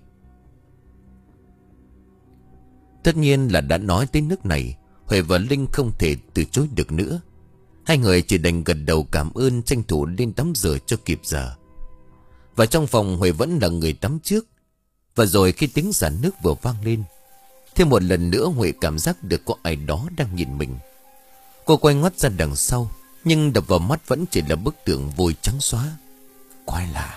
Tất nhiên là đã nói tới nước này, Huệ và Linh không thể từ chối được nữa. Hai người chỉ đành gật đầu cảm ơn, tranh thủ lên tắm rửa cho kịp giờ. Và trong phòng Huệ vẫn là người tắm trước. Và rồi khi tiếng xả nước vừa vang lên, thêm một lần nữa Huệ cảm giác được có ai đó đang nhìn mình. Cô quay ngoắt ra đằng sau, nhưng đập vào mắt vẫn chỉ là bức tượng vôi trắng xóa. Quái lạ.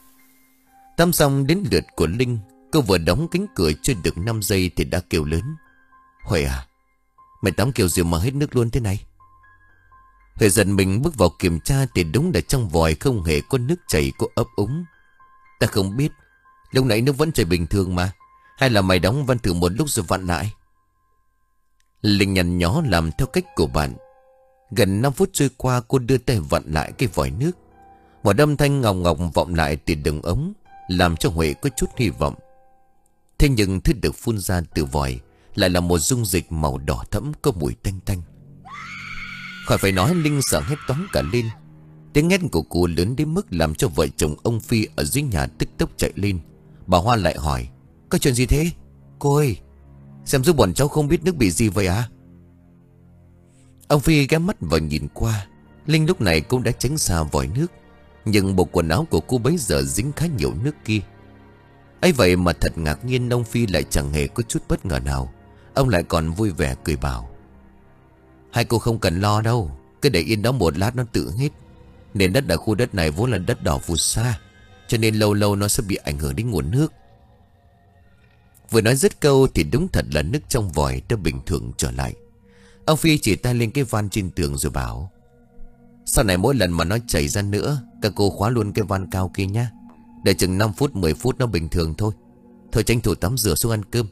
Tắm xong đến lượt của Linh. Cô vừa đóng cánh cửa chưa được năm giây thì đã kêu lớn: Huệ à, mày tắm kiểu gì mà hết nước luôn thế này? Huệ giật mình bước vào kiểm tra thì đúng là trong vòi không hề có nước chảy, có ấp úng. Ta không biết, lúc nãy nước vẫn chảy bình thường mà. Hay là mày đóng van thử một lúc rồi vặn lại? Linh nhăn nhó làm theo cách của bạn. Gần năm phút trôi qua, cô đưa tay vặn lại cái vòi nước. Một âm thanh ngọc ngọc vọng lại từ đường ống, làm cho Huệ có chút hy vọng. Thế nhưng thứ được phun ra từ vòi lại là một dung dịch màu đỏ thẫm có mùi tanh tanh. Khỏi phải nói, Linh sợ hét toáng cả lên. Tiếng hét của cô lớn đến mức làm cho vợ chồng ông Phi ở dưới nhà tức tốc chạy lên. Bà Hoa lại hỏi: Có chuyện gì thế? Cô ơi, xem giúp bọn cháu không biết nước bị gì vậy à? Ông Phi ghé mắt vào nhìn qua. Linh lúc này cũng đã tránh xa vòi nước, nhưng bộ quần áo của cô bấy giờ dính khá nhiều nước kia. ấy vậy mà thật ngạc nhiên, ông Phi lại chẳng hề có chút bất ngờ nào. Ông lại còn vui vẻ cười bảo: Hai cô không cần lo đâu, cứ để yên đó một lát nó tự hết. Nền đất ở khu đất này vốn là đất đỏ phù sa, cho nên lâu lâu nó sẽ bị ảnh hưởng đến nguồn nước. Vừa nói dứt câu thì đúng thật là nước trong vòi đã bình thường trở lại. Ông Phi chỉ tay lên cái van trên tường rồi bảo: Sau này mỗi lần mà nó chảy ra nữa, các cô khóa luôn cái van cao kia nhá. Để chừng năm phút mười phút nó bình thường thôi. Thôi tranh thủ tắm rửa xuống ăn cơm.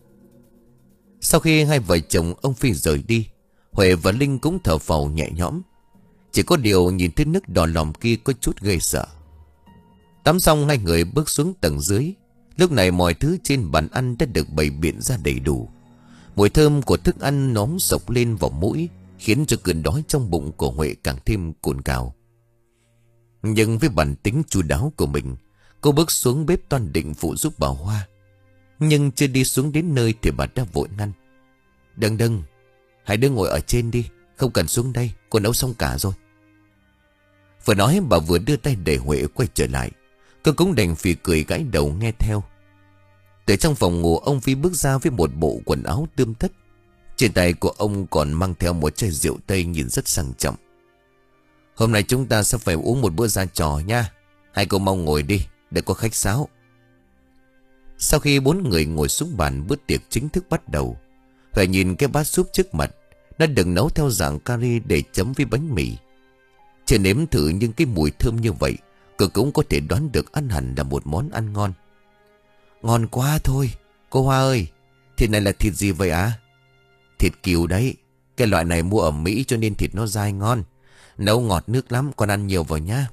Sau khi hai vợ chồng ông Phi rời đi, Huệ và Linh cũng thở phào nhẹ nhõm. Chỉ có điều nhìn thấy nước đỏ lòm kia có chút gây sợ. Tắm xong hai người bước xuống tầng dưới. Lúc này mọi thứ trên bàn ăn đã được bày biện ra đầy đủ. Mùi thơm của thức ăn nóng sộc lên vào mũi, khiến cho cơn đói trong bụng của Huệ càng thêm cồn cào. Nhưng với bản tính chu đáo của mình, cô bước xuống bếp toan định phụ giúp bà Hoa. Nhưng chưa đi xuống đến nơi thì bà đã vội ngăn. Đừng đừng, hãy đứa ngồi ở trên đi, không cần xuống đây, cô nấu xong cả rồi. Vừa nói bà vừa đưa tay để Huệ quay trở lại. Cô cũng đành phì cười gãi đầu nghe theo. Từ trong phòng ngủ, ông Phi bước ra với một bộ quần áo tươm tất. Trên tay của ông còn mang theo một chai rượu Tây nhìn rất sang trọng. Hôm nay chúng ta sẽ phải uống một bữa ra trò nha. Hai cô mau ngồi đi, để có khách sáo. Sau khi bốn người ngồi xuống bàn, bữa tiệc chính thức bắt đầu. Huệ nhìn cái bát súp trước mặt. Nó được nấu theo dạng curry để chấm với bánh mì. Chưa nếm thử nhưng cái mùi thơm như vậy, cô cũng có thể đoán được ăn hẳn là một món ăn ngon. Ngon quá thôi. Cô Hoa ơi, thịt này là thịt gì vậy à? Thịt cừu đấy. Cái loại này mua ở Mỹ cho nên thịt nó dai ngon. Nấu ngọt nước lắm, con ăn nhiều vào nhá.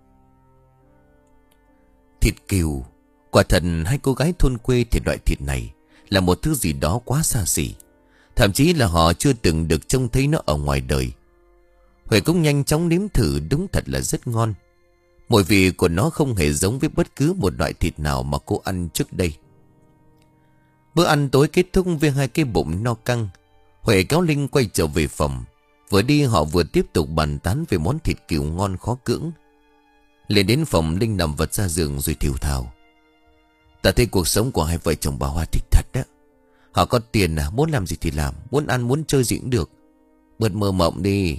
Thịt cừu. Quả thật hai cô gái thôn quê thì loại thịt này là một thứ gì đó quá xa xỉ. Thậm chí là họ chưa từng được trông thấy nó ở ngoài đời. Huệ cũng nhanh chóng nếm thử, đúng thật là rất ngon. Mùi vị của nó không hề giống với bất cứ một loại thịt nào mà cô ăn trước đây. Bữa ăn tối kết thúc với hai cái bụng no căng. Huệ kéo Linh quay trở về phòng. Vừa đi họ vừa tiếp tục bàn tán về món thịt cừu ngon khó cưỡng. Lên đến phòng, Linh nằm vật ra giường rồi thều thào. Ta thấy cuộc sống của hai vợ chồng bà Hoa thích thật đó. Họ có tiền à, muốn làm gì thì làm, muốn ăn muốn chơi gì cũng được. Bớt mơ mộng đi.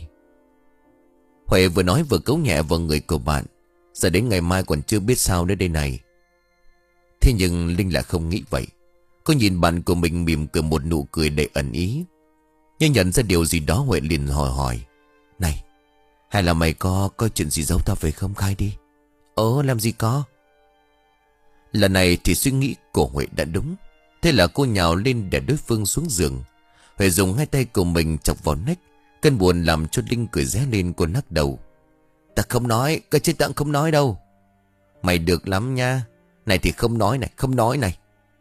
Huệ vừa nói vừa cấu nhẹ vào người của bạn. Giờ đến ngày mai còn chưa biết sao nữa đây này. Thế nhưng Linh lại không nghĩ vậy. Cô nhìn bạn của mình mỉm cười một nụ cười đầy ẩn ý. Nhưng nhận ra điều gì đó, Huệ liền hỏi hỏi. Này, hay là mày có có chuyện gì giấu tao về không, khai đi. Ồ, làm gì có. Lần này thì suy nghĩ của Huệ đã đúng. Thế là cô nhào lên để đối phương xuống giường. Huệ dùng hai tay của mình chọc vào nách. Cơn buồn làm cho Linh cười ré lên. Cô lắc đầu. Ta không nói, cái chết tặng không nói đâu. Mày được lắm nha. Này thì không nói này, không nói này.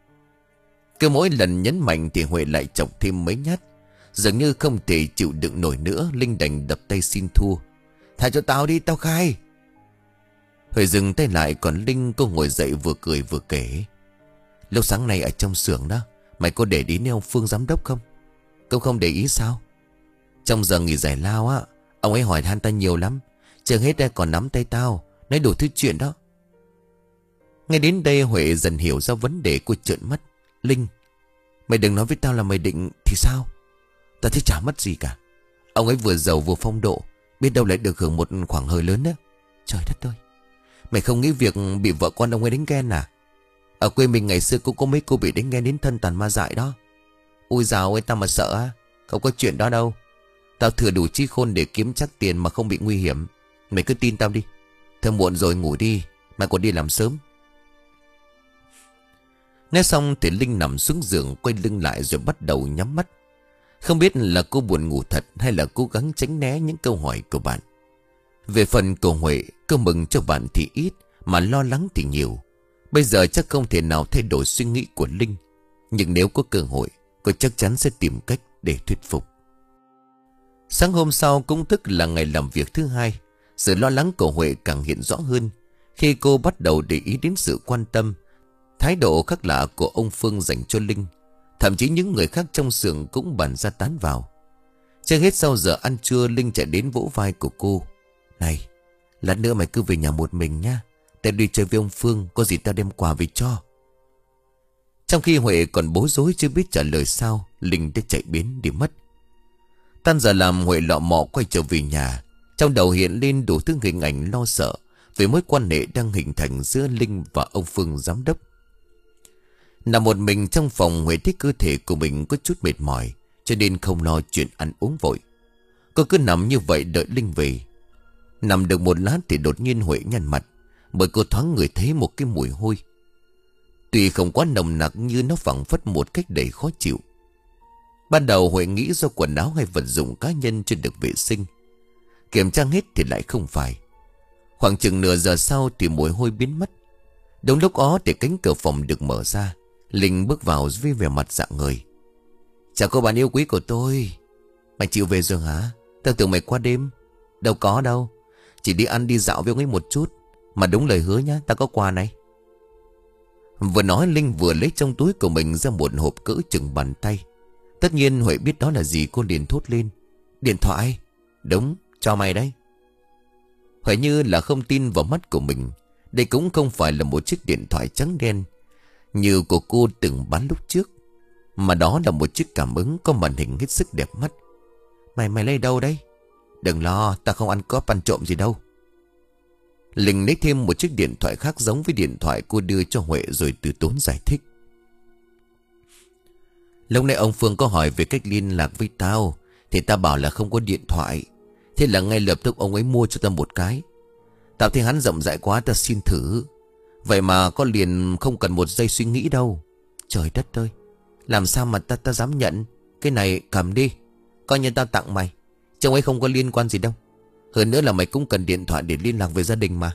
Cứ mỗi lần nhấn mạnh thì Huệ lại chọc thêm mấy nhát. Dường như không thể chịu đựng nổi nữa, Linh đành đập tay xin thua. Tha cho tao đi, tao khai. Huệ dừng tay lại, còn Linh cô ngồi dậy vừa cười vừa kể. Lúc sáng nay ở trong xưởng đó, mày có để ý đến ông Phương giám đốc không? Cô không để ý sao? Trong giờ nghỉ giải lao á, ông ấy hỏi han ta nhiều lắm. Chưa hết đây còn nắm tay tao, nói đủ thứ chuyện đó. Ngay đến đây Huệ dần hiểu ra vấn đề, cô trợn mắt. Linh, mày đừng nói với tao là mày định thì sao? Ta thấy chả mất gì cả. Ông ấy vừa giàu vừa phong độ, biết đâu lại được hưởng một khoản hơi lớn đó. Trời đất ơi, mày không nghĩ việc bị vợ con ông ấy đánh ghen à? Ở quê mình ngày xưa cũng có mấy cô bị đánh ghen đến thân tàn ma dại đó. Ui dào ơi, tao mà sợ á. Không có chuyện đó đâu. Tao thừa đủ trí khôn để kiếm chắc tiền mà không bị nguy hiểm. Mày cứ tin tao đi. Thôi muộn rồi, ngủ đi, mày còn đi làm sớm. Nói xong thì Linh nằm xuống giường, quay lưng lại rồi bắt đầu nhắm mắt. Không biết là cô buồn ngủ thật hay là cố gắng tránh né những câu hỏi của bạn. Về phần của Huệ, cô mừng cho bạn thì ít, mà lo lắng thì nhiều. Bây giờ chắc không thể nào thay đổi suy nghĩ của Linh. Nhưng nếu có cơ hội, cô chắc chắn sẽ tìm cách để thuyết phục. Sáng hôm sau cũng tức là ngày làm việc thứ hai. Sự lo lắng của Huệ càng hiện rõ hơn khi cô bắt đầu để ý đến sự quan tâm, thái độ khác lạ của ông Phương dành cho Linh. Thậm chí những người khác trong xưởng cũng bàn ra tán vào. Chưa hết sau giờ ăn trưa, Linh chạy đến vỗ vai của cô. Này, lát nữa mày cứ về nhà một mình nhá. Tao đi chơi với ông Phương, có gì tao đem quà về cho. Trong khi Huệ còn bối rối chưa biết trả lời sao, Linh đã chạy biến đi mất. Tan giờ làm, Huệ lọ mọ quay trở về nhà. Trong đầu hiện lên đủ thứ hình ảnh lo sợ về mối quan hệ đang hình thành giữa Linh và ông Phương giám đốc. Nằm một mình trong phòng, Huệ thấy cơ thể của mình có chút mệt mỏi, cho nên không lo chuyện ăn uống vội. Cô cứ nằm như vậy đợi Linh về. Nằm được một lát thì đột nhiên Huệ nhăn mặt, bởi cô thoáng ngửi thấy một cái mùi hôi. Tuy không quá nồng nặc như nó phảng phất một cách đầy khó chịu. Ban đầu Huệ nghĩ do quần áo hay vật dụng cá nhân chưa được vệ sinh. Kiểm tra hết thì lại không phải. Khoảng chừng nửa giờ sau thì mùi hôi biến mất. Đúng lúc đó thì cánh cửa phòng được mở ra. Linh bước vào với vẻ mặt rạng ngời. Chào cô bạn yêu quý của tôi. Mày chịu về rồi hả? Tao tưởng mày qua đêm. Đâu có đâu. Chỉ đi ăn đi dạo với ông ấy một chút. Mà đúng lời hứa nhá, tao có quà này. Vừa nói Linh vừa lấy trong túi của mình ra một hộp cỡ chừng bàn tay. Tất nhiên Huệ biết đó là gì, cô liền thốt lên. Điện thoại. Đúng, cho mày đấy. Huệ như là không tin vào mắt của mình. Đây cũng không phải là một chiếc điện thoại trắng đen như của cô từng bán lúc trước, mà đó là một chiếc cảm ứng có màn hình hết sức đẹp mắt. Mày mày lấy đâu đấy? Đừng lo, ta không ăn cóp ăn trộm gì đâu. Linh lấy thêm một chiếc điện thoại khác giống với điện thoại cô đưa cho Huệ rồi từ tốn giải thích. Lúc nãy ông Phương có hỏi về cách liên lạc với tao, thì ta bảo là không có điện thoại. Thế là ngay lập tức ông ấy mua cho ta một cái. Tao thấy hắn rộng rãi quá, ta xin thử. Vậy mà có liền không cần một giây suy nghĩ đâu. Trời đất ơi, làm sao mà ta ta dám nhận. Cái này cầm đi, coi như tao tặng mày. Chồng ấy không có liên quan gì đâu. Hơn nữa là mày cũng cần điện thoại để liên lạc với gia đình mà.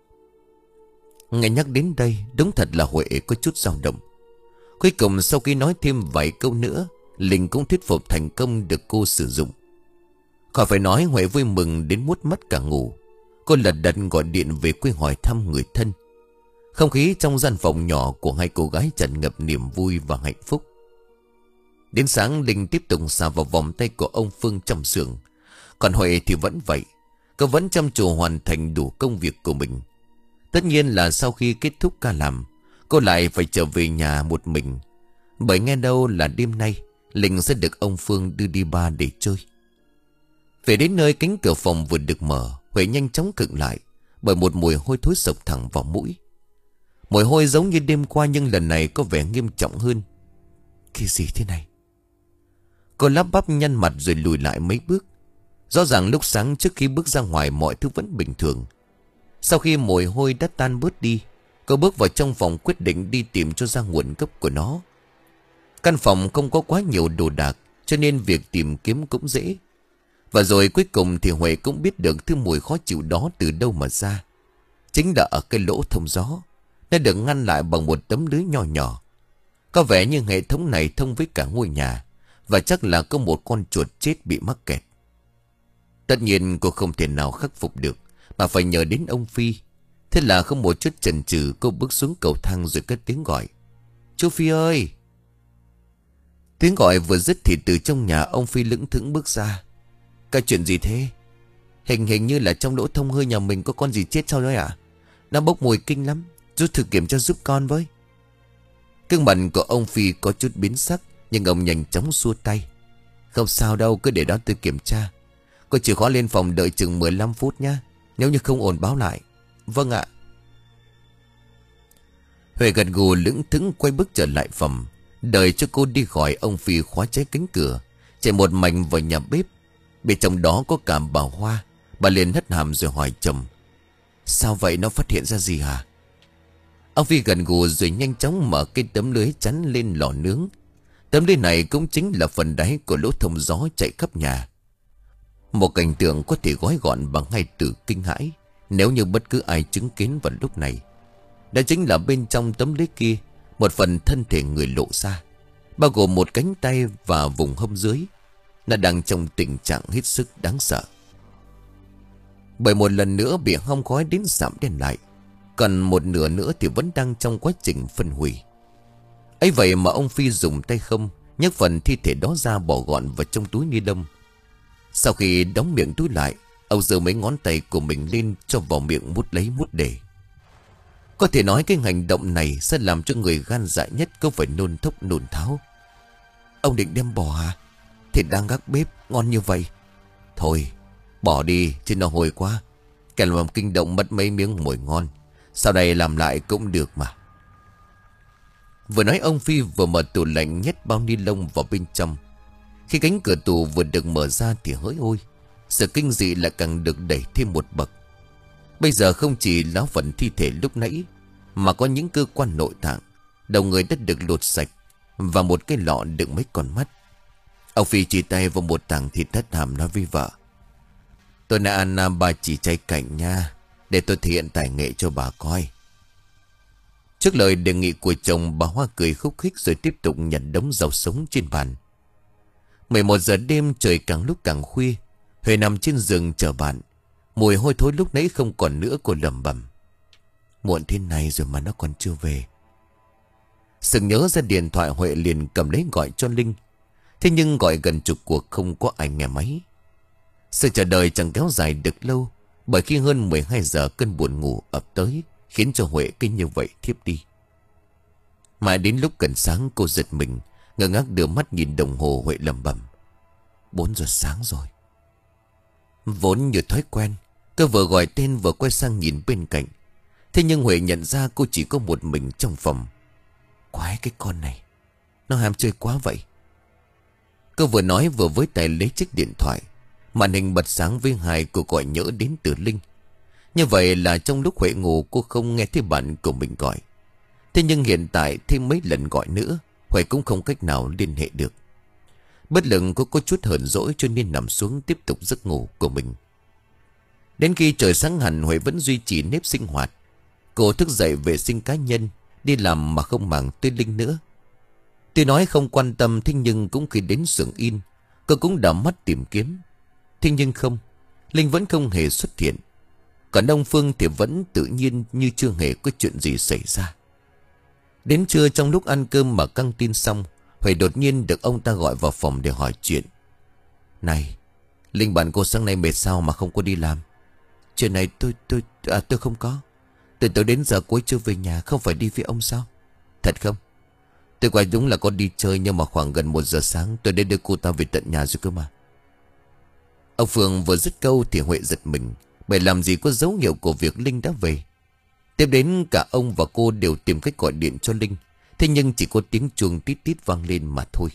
Nghe nhắc đến đây, đúng thật là Huệ có chút dao động. Cuối cùng sau khi nói thêm vài câu nữa, Linh cũng thuyết phục thành công được cô sử dụng. Khỏi phải nói, Huệ vui mừng đến muốt mắt cả ngủ. Cô lật đật gọi điện về quê hỏi thăm người thân. Không khí trong gian phòng nhỏ của hai cô gái tràn ngập niềm vui và hạnh phúc. Đến sáng, Linh tiếp tục xà vào vòng tay của ông Phương trong xưởng. Còn Huệ thì vẫn vậy. Cô vẫn chăm chú hoàn thành đủ công việc của mình. Tất nhiên là sau khi kết thúc ca làm, cô lại phải trở về nhà một mình. Bởi nghe đâu là đêm nay Linh sẽ được ông Phương đưa đi bar để chơi. Về đến nơi, cánh cửa phòng vừa được mở, Huệ nhanh chóng khựng lại bởi một mùi hôi thối sộc thẳng vào mũi. Mùi hôi giống như đêm qua nhưng lần này có vẻ nghiêm trọng hơn. Cái gì thế này? Cô lắp bắp nhăn mặt rồi lùi lại mấy bước. Rõ ràng lúc sáng trước khi bước ra ngoài mọi thứ vẫn bình thường. Sau khi mùi hôi đã tan bớt đi, cô bước vào trong phòng quyết định đi tìm cho ra nguồn gốc của nó. Căn phòng không có quá nhiều đồ đạc, cho nên việc tìm kiếm cũng dễ. Và rồi cuối cùng thì Huệ cũng biết được thứ mùi khó chịu đó từ đâu mà ra. Chính là ở cái lỗ thông gió. Nó được ngăn lại bằng một tấm lưới nhỏ nhỏ. Có vẻ như hệ thống này thông với cả ngôi nhà, và chắc là có một con chuột chết bị mắc kẹt. Tất nhiên cô không thể nào khắc phục được, mà phải nhờ đến ông Phi. Thế là không một chút chần chừ, cô bước xuống cầu thang rồi cất tiếng gọi. Chú Phi ơi! Tiếng gọi vừa dứt thì từ trong nhà ông Phi lững thững bước ra. Cái chuyện gì thế? Hình hình như là trong lỗ thông hơi nhà mình có con gì chết sao đấy à? Nó bốc mùi kinh lắm. Chú thử kiểm tra giúp con với. Cương mặt của ông Phi có chút biến sắc, nhưng ông nhanh chóng xua tay. Không sao đâu, cứ để đó tôi kiểm tra. Cô chịu khó lên phòng đợi chừng mười lăm phút nhá. Nếu như không ổn báo lại. Vâng ạ. Huệ gật gù lững thững quay bước trở lại phòng. Đợi cho cô đi khỏi, ông Phi khóa trái cánh cửa, chạy một mạch vào nhà bếp. Bên trong đó có cả bà Hoa. Bà liền hất hàm rồi hỏi chồng. Sao vậy, nó phát hiện ra gì hả? Ông Phi gần gù rồi nhanh chóng mở cái tấm lưới chắn lên lò nướng. Tấm lưới này cũng chính là phần đáy của lỗ thông gió chạy khắp nhà. Một cảnh tượng có thể gói gọn bằng hai từ kinh hãi nếu như bất cứ ai chứng kiến vào lúc này. Đó chính là bên trong tấm lưới kia, một phần thân thể người lộ ra, bao gồm một cánh tay và vùng hông dưới. Nó đang trong tình trạng hết sức đáng sợ, bởi một lần nữa bị hong khói đến giảm đen lại. Còn một nửa nữa thì vẫn đang trong quá trình phân hủy. ấy vậy mà ông Phi dùng tay không nhấc phần thi thể đó ra, bỏ gọn vào trong túi ni lông. Sau khi đóng miệng túi lại, ông giơ mấy ngón tay của mình lên cho vào miệng mút lấy mút để. Có thể nói cái hành động này sẽ làm cho người gan dạ nhất có phải nôn thốc nôn tháo. Ông định đem bỏ hả? Thịt đang gác bếp ngon như vậy. Thôi bỏ đi chứ nó hôi quá. Kẻ làm kinh động mất mấy miếng mồi ngon. Sau này làm lại cũng được mà. Vừa nói ông Phi vừa mở tủ lạnh nhét bao ni lông vào bên trong. Khi cánh cửa tủ vừa được mở ra thì hỡi ôi, sự kinh dị lại càng được đẩy thêm một bậc. Bây giờ không chỉ lá phần thi thể lúc nãy, mà có những cơ quan nội tạng, đầu người đã được lột sạch, và một cái lọ đựng mấy con mắt. Ông Phi chỉ tay vào một tảng thịt thất hàm nói với vợ. Tôi đã ăn ba chỉ chay cảnh nha, để tôi thể hiện tài nghệ cho bà coi. Trước lời đề nghị của chồng, bà Hoa cười khúc khích rồi tiếp tục nhặt đống rau sống trên bàn. mười một giờ đêm, trời càng lúc càng khuya. Huệ nằm trên giường chờ bạn. Mùi hôi thối lúc nãy không còn nữa, cô lẩm bẩm. Muộn thế này rồi mà nó còn chưa về. Sừng nhớ ra điện thoại, Huệ liền cầm lấy gọi cho Linh. Thế nhưng gọi gần chục cuộc không có ai nghe máy. Sự chờ đợi chẳng kéo dài được lâu, bởi khi hơn mười hai giờ cơn buồn ngủ ập tới, khiến cho Huệ cứ như vậy thiếp đi. Mãi đến lúc gần sáng, cô giật mình, ngơ ngác đưa mắt nhìn đồng hồ. Huệ lẩm bẩm. Bốn giờ sáng rồi. Vốn như thói quen, cô vừa gọi tên vừa quay sang nhìn bên cạnh. Thế nhưng Huệ nhận ra cô chỉ có một mình trong phòng. Quái cái con này, nó ham chơi quá vậy. Cô vừa nói vừa với tay lấy chiếc điện thoại. Màn hình bật sáng với hai cuộc gọi nhỡ đến từ Linh. Như vậy là trong lúc Huệ ngủ, cô không nghe thấy bạn của mình gọi. Thế nhưng hiện tại thêm mấy lần gọi nữa, Huệ cũng không cách nào liên hệ được. Bất lực, cô có chút hờn dỗi cho nên nằm xuống tiếp tục giấc ngủ của mình. Đến khi trời sáng hẳn, Huệ vẫn duy trì nếp sinh hoạt. Cô thức dậy vệ sinh cá nhân, đi làm mà không màng tới Linh nữa. Tuy nói không quan tâm, thế nhưng cũng khi đến xưởng in, cô cũng đảo mắt tìm kiếm. Thế nhưng không, Linh vẫn không hề xuất hiện. Còn ông Phương thì vẫn tự nhiên như chưa hề có chuyện gì xảy ra. Đến trưa, trong lúc ăn cơm mà căng tin xong, Huệ đột nhiên được ông ta gọi vào phòng để hỏi chuyện. Này, Linh bạn cô sáng nay mệt sao mà không có đi làm? Chuyện này tôi tôi à, tôi không có. Từ tối đến giờ cuối chưa về nhà, không phải đi với ông sao? Thật không? Tôi quay đúng là có đi chơi, nhưng mà khoảng gần một giờ sáng tôi đến đưa cô ta về tận nhà rồi cơ mà. Ông Phương vừa dứt câu thì Huệ giật mình, bởi làm gì có dấu hiệu của việc Linh đã về. Tiếp đến cả ông và cô đều tìm cách gọi điện cho Linh, thế nhưng chỉ có tiếng chuông tít tít vang lên mà thôi.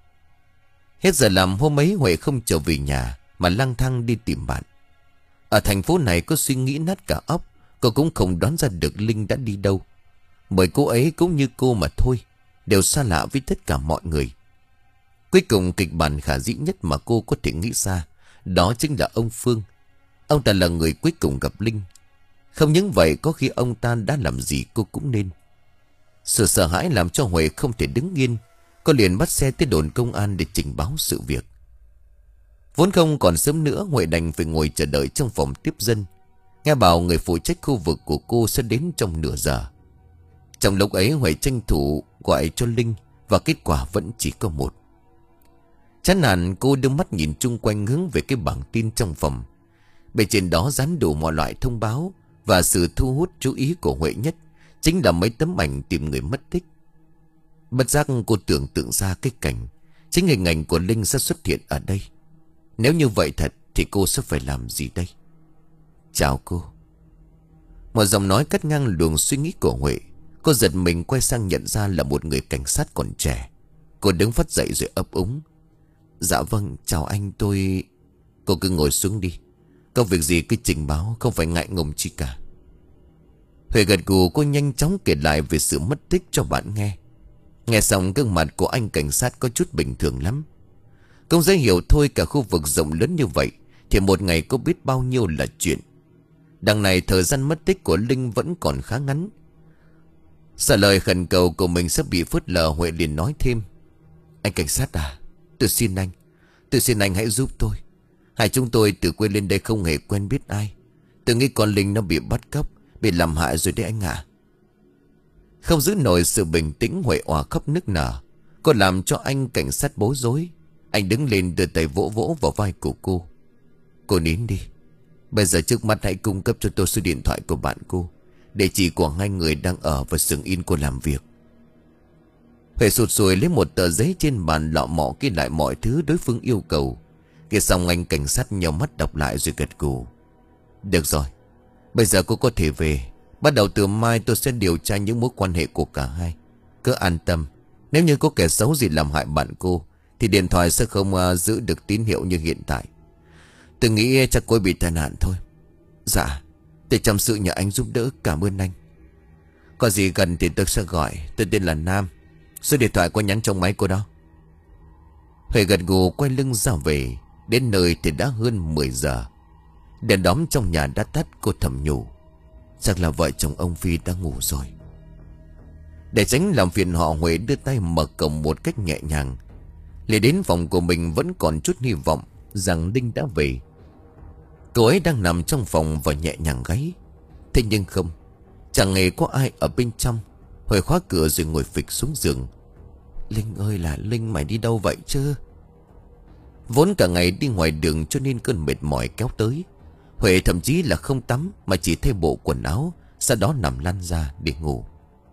Hết giờ làm hôm ấy, Huệ không trở về nhà mà lang thang đi tìm bạn. Ở thành phố này có suy nghĩ nát cả óc, cô cũng không đoán ra được Linh đã đi đâu. Bởi cô ấy cũng như cô mà thôi, đều xa lạ với tất cả mọi người. Cuối cùng kịch bản khả dĩ nhất mà cô có thể nghĩ ra, đó chính là ông Phương. Ông ta là người cuối cùng gặp Linh. Không những vậy, có khi ông ta đã làm gì cô cũng nên. Sự sợ hãi làm cho Huệ không thể đứng yên. Cô liền bắt xe tới đồn công an để trình báo sự việc. Vốn không còn sớm nữa, Huệ đành phải ngồi chờ đợi trong phòng tiếp dân. Nghe bảo người phụ trách khu vực của cô sẽ đến trong nửa giờ. Trong lúc ấy, Huệ tranh thủ gọi cho Linh, và kết quả vẫn chỉ có một. Chán nản, cô đưa mắt nhìn chung quanh hướng về cái bảng tin trong phòng. Bên trên đó dán đủ mọi loại thông báo, và sự thu hút chú ý của Huệ nhất chính là mấy tấm ảnh tìm người mất tích. Bất giác cô tưởng tượng ra cái cảnh chính hình ảnh của Linh sẽ xuất hiện ở đây. Nếu như vậy thật thì cô sẽ phải làm gì đây? Chào cô. Một giọng nói cắt ngang luồng suy nghĩ của Huệ. Cô giật mình quay sang nhận ra là một người cảnh sát còn trẻ. Cô đứng phắt dậy rồi ấp úng. Dạ vâng, chào anh, tôi... Cô cứ ngồi xuống đi. Có việc gì cứ trình báo, không phải ngại ngùng chi cả. Huệ gật gù, cô nhanh chóng kể lại về sự mất tích cho bạn nghe. Nghe xong, gương mặt của anh cảnh sát có chút bình thường lắm. Không dễ hiểu thôi, cả khu vực rộng lớn như vậy thì một ngày có biết bao nhiêu là chuyện. Đằng này thời gian mất tích của Linh vẫn còn khá ngắn. Sợ lời khẩn cầu của mình sắp bị phớt lờ, Huệ liền nói thêm. Anh cảnh sát à, tôi xin anh, tôi xin anh hãy giúp tôi. Hai chúng tôi từ quê lên đây không hề quen biết ai. Tôi nghĩ con Linh nó bị bắt cóc, bị làm hại rồi đấy anh ạ. Không giữ nổi sự bình tĩnh, Huệ òa khóc nức nở. Cô làm cho anh cảnh sát bối rối. Anh đứng lên đưa tay vỗ vỗ vào vai của cô. Cô nín đi. Bây giờ trước mắt hãy cung cấp cho tôi số điện thoại của bạn cô, địa chỉ của hai người đang ở và xưởng in cô làm việc. Huệ sụt sùi lấy một tờ giấy trên bàn, lọ mọ ghi lại mọi thứ đối phương yêu cầu. Nghe xong, anh cảnh sát nhíu mắt đọc lại rồi gật gù. Được rồi, bây giờ cô có thể về. Bắt đầu từ mai tôi sẽ điều tra những mối quan hệ của cả hai. Cứ an tâm, nếu như có kẻ xấu gì làm hại bạn cô thì điện thoại sẽ không uh, giữ được tín hiệu như hiện tại. Tôi nghĩ chắc cô bị tai nạn thôi. Dạ, tôi chăm sự nhờ anh giúp đỡ, cảm ơn anh. Có gì gần thì tôi sẽ gọi. Tôi tên là Nam. Số điện thoại có nhắn trong máy cô đó. Huệ gật gù quay lưng ra về. Đến nơi thì đã hơn mười giờ. Đèn đóm trong nhà đã tắt, cô thầm nhủ. Chắc là vợ chồng ông Phi đã ngủ rồi. Để tránh làm phiền họ, Huệ đưa tay mở cổng một cách nhẹ nhàng. Để đến phòng của mình vẫn còn chút hy vọng rằng Linh đã về. Cô ấy đang nằm trong phòng và nhẹ nhàng gáy. Thế nhưng không, chẳng hề có ai ở bên trong. Huệ khóa cửa rồi ngồi phịch xuống giường. Linh ơi là Linh, mày đi đâu vậy chứ? Vốn cả ngày đi ngoài đường cho nên cơn mệt mỏi kéo tới. Huệ thậm chí là không tắm mà chỉ thay bộ quần áo, sau đó nằm lăn ra để ngủ.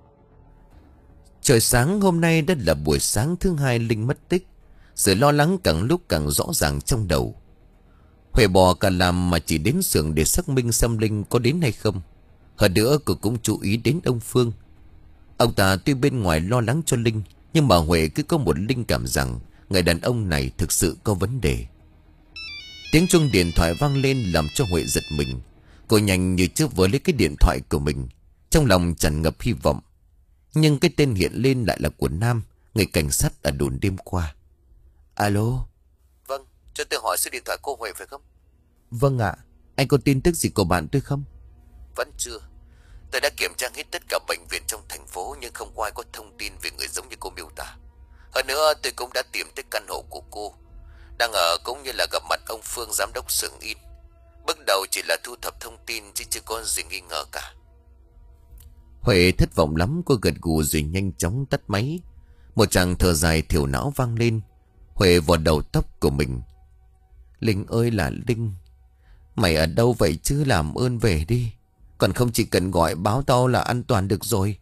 Trời sáng hôm nay đã là buổi sáng thứ hai Linh mất tích. Sự lo lắng càng lúc càng rõ ràng trong đầu. Huệ bỏ cả làm mà chỉ đến xưởng để xác minh xem Linh có đến hay không. Hơn nữa cô cũng chú ý đến ông Phương. Ông ta tuy bên ngoài lo lắng cho Linh, nhưng mà Huệ cứ có một linh cảm rằng người đàn ông này thực sự có vấn đề. Tiếng chuông điện thoại vang lên làm cho Huệ giật mình. Cô nhanh như chớp với lấy cái điện thoại của mình, trong lòng tràn ngập hy vọng. Nhưng cái tên hiện lên lại là của Nam, người cảnh sát ở đồn đêm qua. Alo. Vâng, cho tôi hỏi số điện thoại cô Huệ phải không? Vâng ạ. Anh có tin tức gì của bạn tôi không? Vẫn chưa. Tôi đã kiểm tra hết tất cả bệnh viện trong thành phố, nhưng không có ai có thông tin về người giống như cô miêu tả. Hơn nữa tôi cũng đã tìm tới căn hộ của cô đang ở, cũng như là gặp mặt ông Phương, giám đốc xưởng in. Bước đầu chỉ là thu thập thông tin chứ chưa có gì nghi ngờ cả. Huệ thất vọng lắm, cô gật gù rồi nhanh chóng tắt máy. Một tràng thở dài thiểu não vang lên. Huệ vò đầu tóc của mình. Linh ơi là Linh, mày ở đâu vậy chứ, làm ơn về đi. Còn không chỉ cần gọi báo tao là an toàn được rồi.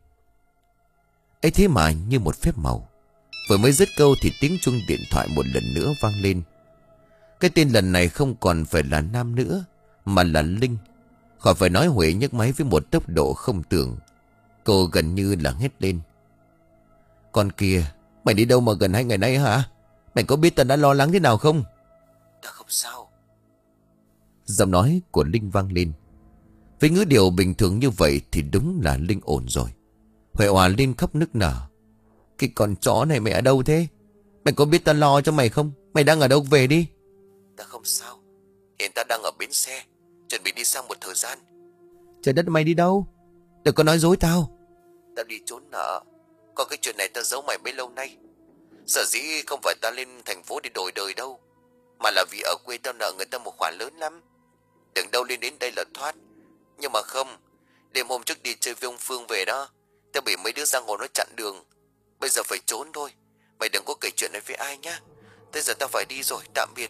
Ấy thế mà như một phép màu, vừa mới dứt câu thì tiếng chuông điện thoại một lần nữa vang lên. Cái tên lần này không còn phải là Nam nữa, mà là Linh. Khỏi phải nói, Huệ nhấc máy với một tốc độ không tưởng. Cô gần như là hét lên. Con kia, mày đi đâu mà gần hai ngày nay hả? Mày có biết tao đã lo lắng thế nào không? Tao không sao. Giọng nói của Linh vang lên. Với ngữ điệu bình thường như vậy thì đúng là Linh ổn rồi. Huệ òa lên khóc nức nở. Cái con chó này mày ở đâu thế? Mày có biết tao lo cho mày không? Mày đang ở đâu, về đi. Tao không sao. Hiện tao đang ở bến xe, chuẩn bị đi sang một thời gian. Trời đất, mày đi đâu? Đừng có nói dối tao. Tao đi trốn nợ. Còn cái chuyện này tao giấu mày bấy lâu nay. Sở dĩ không phải tao lên thành phố để đổi đời đâu, mà là vì ở quê tao nợ người ta một khoản lớn lắm. Tưởng đâu lên đến đây là thoát. Nhưng mà không. Đêm hôm trước đi chơi với ông Phương về đó, tao bị mấy đứa giang hồ nó chặn đường. Bây giờ phải trốn thôi. Mày đừng có kể chuyện này với ai nhá. Tới giờ tao phải đi rồi, tạm biệt.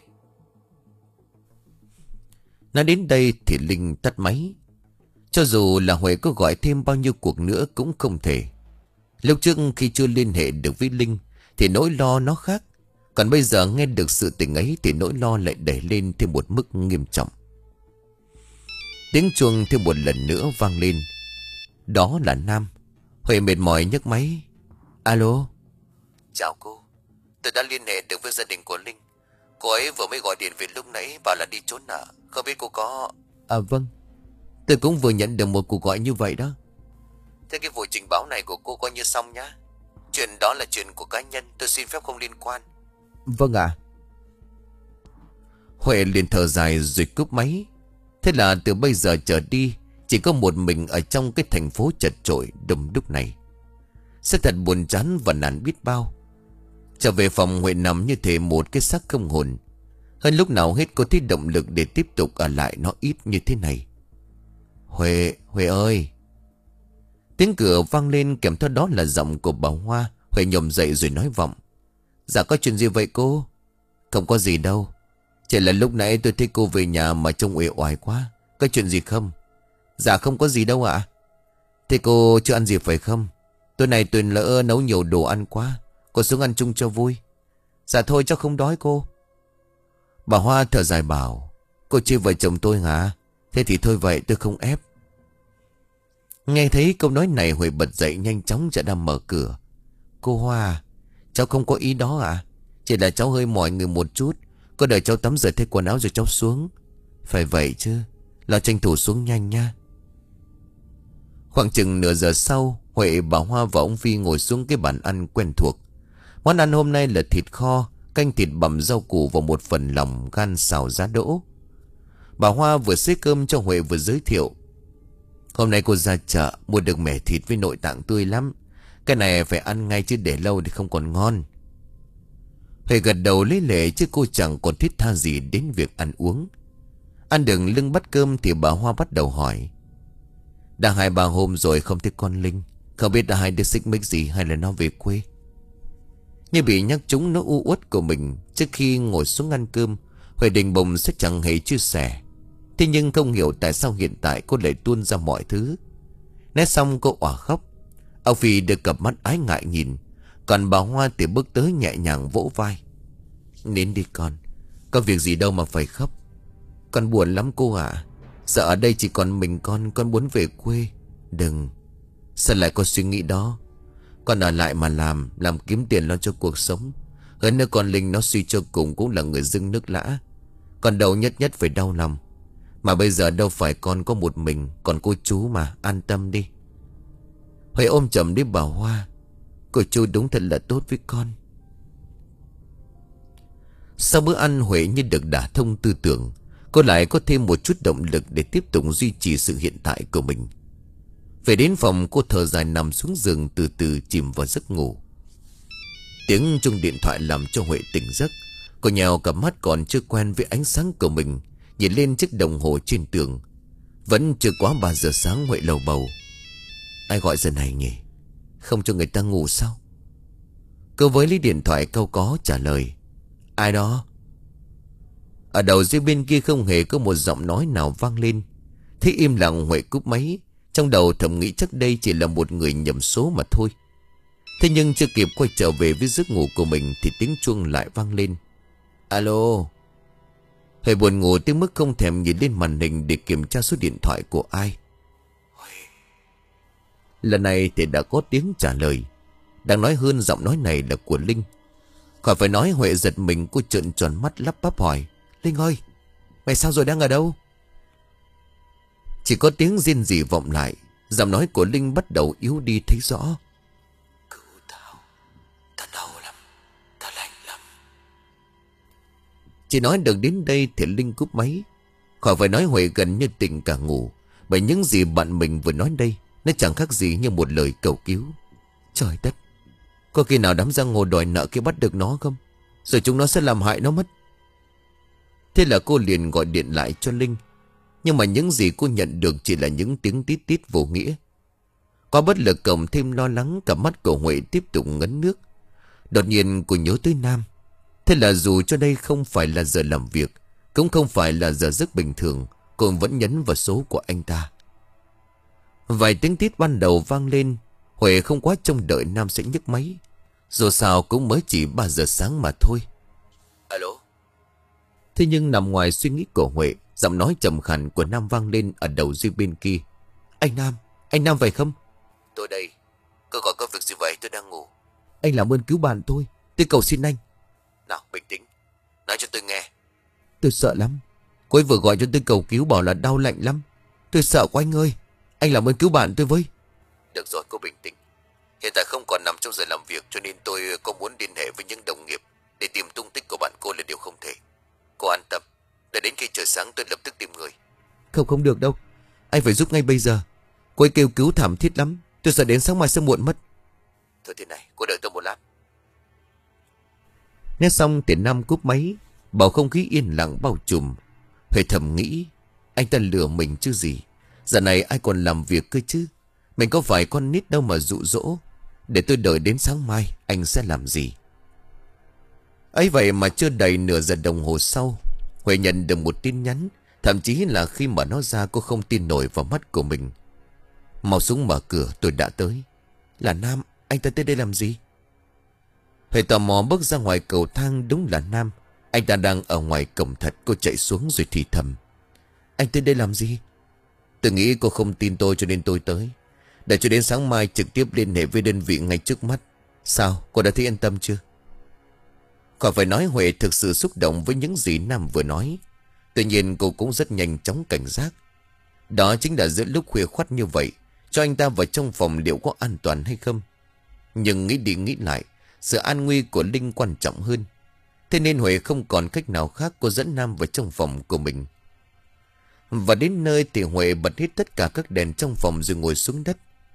Nói đến đây thì Linh tắt máy. Cho dù là Huệ có gọi thêm bao nhiêu cuộc nữa cũng không thể. Lúc trước khi chưa liên hệ được với Linh thì nỗi lo nó khác. Còn bây giờ nghe được sự tình ấy thì nỗi lo lại đẩy lên thêm một mức nghiêm trọng. Tiếng chuông thêm một lần nữa vang lên. Đó là Nam. Huệ mệt mỏi nhấc máy. Alo. Chào cô. Tôi đã liên hệ được với gia đình của Linh. Cô ấy vừa mới gọi điện về lúc nãy, bảo là đi trốn nợ. Không biết cô có... À vâng, tôi cũng vừa nhận được một cuộc gọi như vậy đó. Thế cái vụ trình báo này của cô coi như xong nhá. Chuyện đó là chuyện của cá nhân, tôi xin phép không liên quan. Vâng ạ. Huệ liền thở dài rồi cúp máy. Thế là từ bây giờ trở đi chỉ có một mình ở trong cái thành phố chật chội đông đúc này. Sẽ thật buồn chán và nản biết bao. Trở về phòng, Huệ nằm như thể một cái xác không hồn. Hơn lúc nào hết cô thấy động lực để tiếp tục ở lại nó ít như thế này. Huệ, Huệ ơi. Tiếng cửa vang lên, kèm theo đó là giọng của bà Hoa. Huệ nhổm dậy rồi nói vọng. Dạ có chuyện gì vậy cô? Không có gì đâu. Chỉ là lúc nãy tôi thấy cô về nhà mà trông uể oải quá. Có chuyện gì không? Dạ không có gì đâu ạ. Thế cô chưa ăn gì phải không? Tối nay tôi lỡ nấu nhiều đồ ăn quá. Cô xuống ăn chung cho vui. Dạ thôi chắc không đói cô. Bà Hoa thở dài bảo. Cô chia vợ chồng tôi hả? Thế thì thôi vậy, tôi không ép. Nghe thấy câu nói này, Huệ bật dậy nhanh chóng chạy ra mở cửa. Cô Hoa, cháu không có ý đó ạ. Chỉ là cháu hơi mỏi người một chút. Cô đợi cháu tắm rửa thay quần áo rồi cháu xuống. Phải vậy chứ, lo tranh thủ xuống nhanh nha. Khoảng chừng nửa giờ sau, Huệ, bà Hoa và ông Phi ngồi xuống cái bàn ăn quen thuộc. Món ăn hôm nay là thịt kho, canh thịt bằm rau củ và một phần lòng gan xào giá đỗ. Bà Hoa vừa xếp cơm cho Huệ vừa giới thiệu. Hôm nay cô ra chợ mua được mẻ thịt với nội tạng tươi lắm. Cái này phải ăn ngay chứ để lâu thì không còn ngon. Huệ gật đầu lấy lệ chứ cô chẳng còn thiết tha gì đến việc ăn uống. Ăn được lưng bát cơm thì bà Hoa bắt đầu hỏi. Đã hai ba hôm rồi không thấy con Linh. Không biết đã hai đứa xích mích gì hay là nó về quê. Như bị nhắc trúng nó u uất của mình. Trước khi ngồi xuống ăn cơm, Huệ định bụng sẽ chẳng hề chia sẻ. Thế nhưng không hiểu tại sao hiện tại cô lại tuôn ra mọi thứ. Nói xong cô òa khóc. Ông Phi đưa cặp mắt ái ngại nhìn. Còn bà Hoa thì bước tới nhẹ nhàng vỗ vai. Nín đi con. Có việc gì đâu mà phải khóc. Con buồn lắm cô ạ. Giờ ở đây chỉ còn mình con. Con muốn về quê. Đừng. Sao lại có suy nghĩ đó. Con ở lại mà làm. Làm kiếm tiền lo cho cuộc sống. Hơn nữa con Linh nó suy cho cùng cũng là người dưng nước lã. Con đâu nhất nhất phải đau lòng. Mà bây giờ đâu phải con có một mình. Còn cô chú mà. An tâm đi. Huệ ôm chầm đi bà Hoa. Cô chú đúng thật là tốt với con. Sau bữa ăn Huệ như được đả thông tư tưởng. Cô lại có thêm một chút động lực để tiếp tục duy trì sự hiện tại của mình. Về đến phòng cô thở dài nằm xuống giường từ từ chìm vào giấc ngủ. Tiếng chuông điện thoại làm cho Huệ tỉnh giấc. Cô nhào cặp mắt còn chưa quen với ánh sáng của mình. Nhìn lên chiếc đồng hồ trên tường. Vẫn chưa quá ba giờ sáng. Huệ lầu bầu. Ai gọi giờ này nhỉ? Không cho người ta ngủ sao? Cô với lấy điện thoại câu có trả lời. Ai đó? Ở đầu dây bên kia không hề có một giọng nói nào vang lên. Thế im lặng Huệ cúp máy. Trong đầu thầm nghĩ chắc đây chỉ là một người nhầm số mà thôi. Thế nhưng chưa kịp quay trở về với giấc ngủ của mình thì tiếng chuông lại vang lên. Alo. Huệ buồn ngủ tới mức không thèm nhìn lên màn hình để kiểm tra số điện thoại của ai. Lần này thì đã có tiếng trả lời. Đang nói hơn giọng nói này là của Linh. Khỏi phải nói Huệ giật mình. Cô trợn tròn mắt lắp bắp hỏi. Linh ơi, mày sao rồi, đang ở đâu? Chỉ có tiếng rên rỉ vọng lại. Giọng nói của Linh bắt đầu yếu đi thấy rõ. Cứu tao. Tao đau lắm. Tao lạnh lắm. Chỉ nói được đến đây thì Linh cúp máy. Khỏi phải nói Huệ gần như tỉnh cả ngủ. Bởi những gì bạn mình vừa nói đây, nó chẳng khác gì như một lời cầu cứu. Trời đất, có khi nào đám giang hồ đòi nợ kia bắt được nó không? Rồi chúng nó sẽ làm hại nó mất. Thế là cô liền gọi điện lại cho Linh. Nhưng mà những gì cô nhận được chỉ là những tiếng tít tít vô nghĩa. Có bất lực cộng thêm lo lắng, cả mắt của Huệ tiếp tục ngấn nước. Đột nhiên cô nhớ tới Nam. Thế là dù cho đây không phải là giờ làm việc, cũng không phải là giờ giấc bình thường, cô vẫn nhấn vào số của anh ta. Vài tiếng tít ban đầu vang lên. Huệ không quá trông đợi Nam sẽ nhấc máy. Dù sao cũng mới chỉ ba giờ sáng mà thôi. Alo. Thế nhưng nằm ngoài suy nghĩ của Huệ, giọng nói trầm khàn của Nam vang lên ở đầu dây bên kia. Anh Nam, anh Nam về không? Tôi đây. Cô gọi có việc gì vậy? Tôi đang ngủ. Anh làm ơn cứu bạn tôi. Tôi cầu xin anh. Nào bình tĩnh, nói cho tôi nghe. Tôi sợ lắm. Cô ấy vừa gọi cho tôi cầu cứu bảo là đau lạnh lắm. Tôi sợ quá anh ơi. Anh làm ơn cứu bạn tôi với. Được rồi, cô bình tĩnh. Hiện tại không còn nằm trong giờ làm việc, cho nên tôi có muốn liên hệ với những đồng nghiệp để tìm tung tích của bạn cô là điều không thể. Cô an tâm, để đến khi trời sáng tôi lập tức tìm người. Không không được đâu. Anh phải giúp ngay bây giờ. Cô ấy kêu cứu thảm thiết lắm. Tôi sợ đến sáng mai sẽ muộn mất. Thôi thế này, cô đợi tôi một lát. Nghe xong thì Nam cúp máy. Bầu không khí yên lặng bao trùm. Huệ thầm nghĩ, anh ta lừa mình chứ gì. Giờ này ai còn làm việc cơ chứ. Mình có phải con nít đâu mà dụ dỗ. Để tôi đợi đến sáng mai anh sẽ làm gì. Ấy vậy mà chưa đầy nửa giờ đồng hồ sau, Huệ nhận được một tin nhắn. Thậm chí là khi mở nó ra cô không tin nổi vào mắt của mình. Mau xuống mở cửa, tôi đã tới. Là Nam, anh ta tới đây làm gì? Huệ tò mò bước ra ngoài cầu thang, đúng là Nam. Anh ta đang ở ngoài cổng thật. Cô chạy xuống rồi thì thầm. Anh tới đây làm gì? Tôi nghĩ cô không tin tôi cho nên tôi tới. Để cho đến sáng mai trực tiếp liên hệ với đơn vị ngay trước mắt. Sao, cô đã thấy yên tâm chưa? Khỏi phải nói Huệ thực sự xúc động với những gì Nam vừa nói. Tuy nhiên cô cũng rất nhanh chóng cảnh giác. Đó chính là giữa lúc khuya khoắt như vậy, cho anh ta vào trong phòng liệu có an toàn hay không. Nhưng nghĩ đi nghĩ lại, sự an nguy của Linh quan trọng hơn. Thế nên Huệ không còn cách nào khác, cô dẫn Nam vào trong phòng của mình. Và đến nơi thì Huệ bật hết tất cả các đèn trong phòng rồi ngồi xuống đất.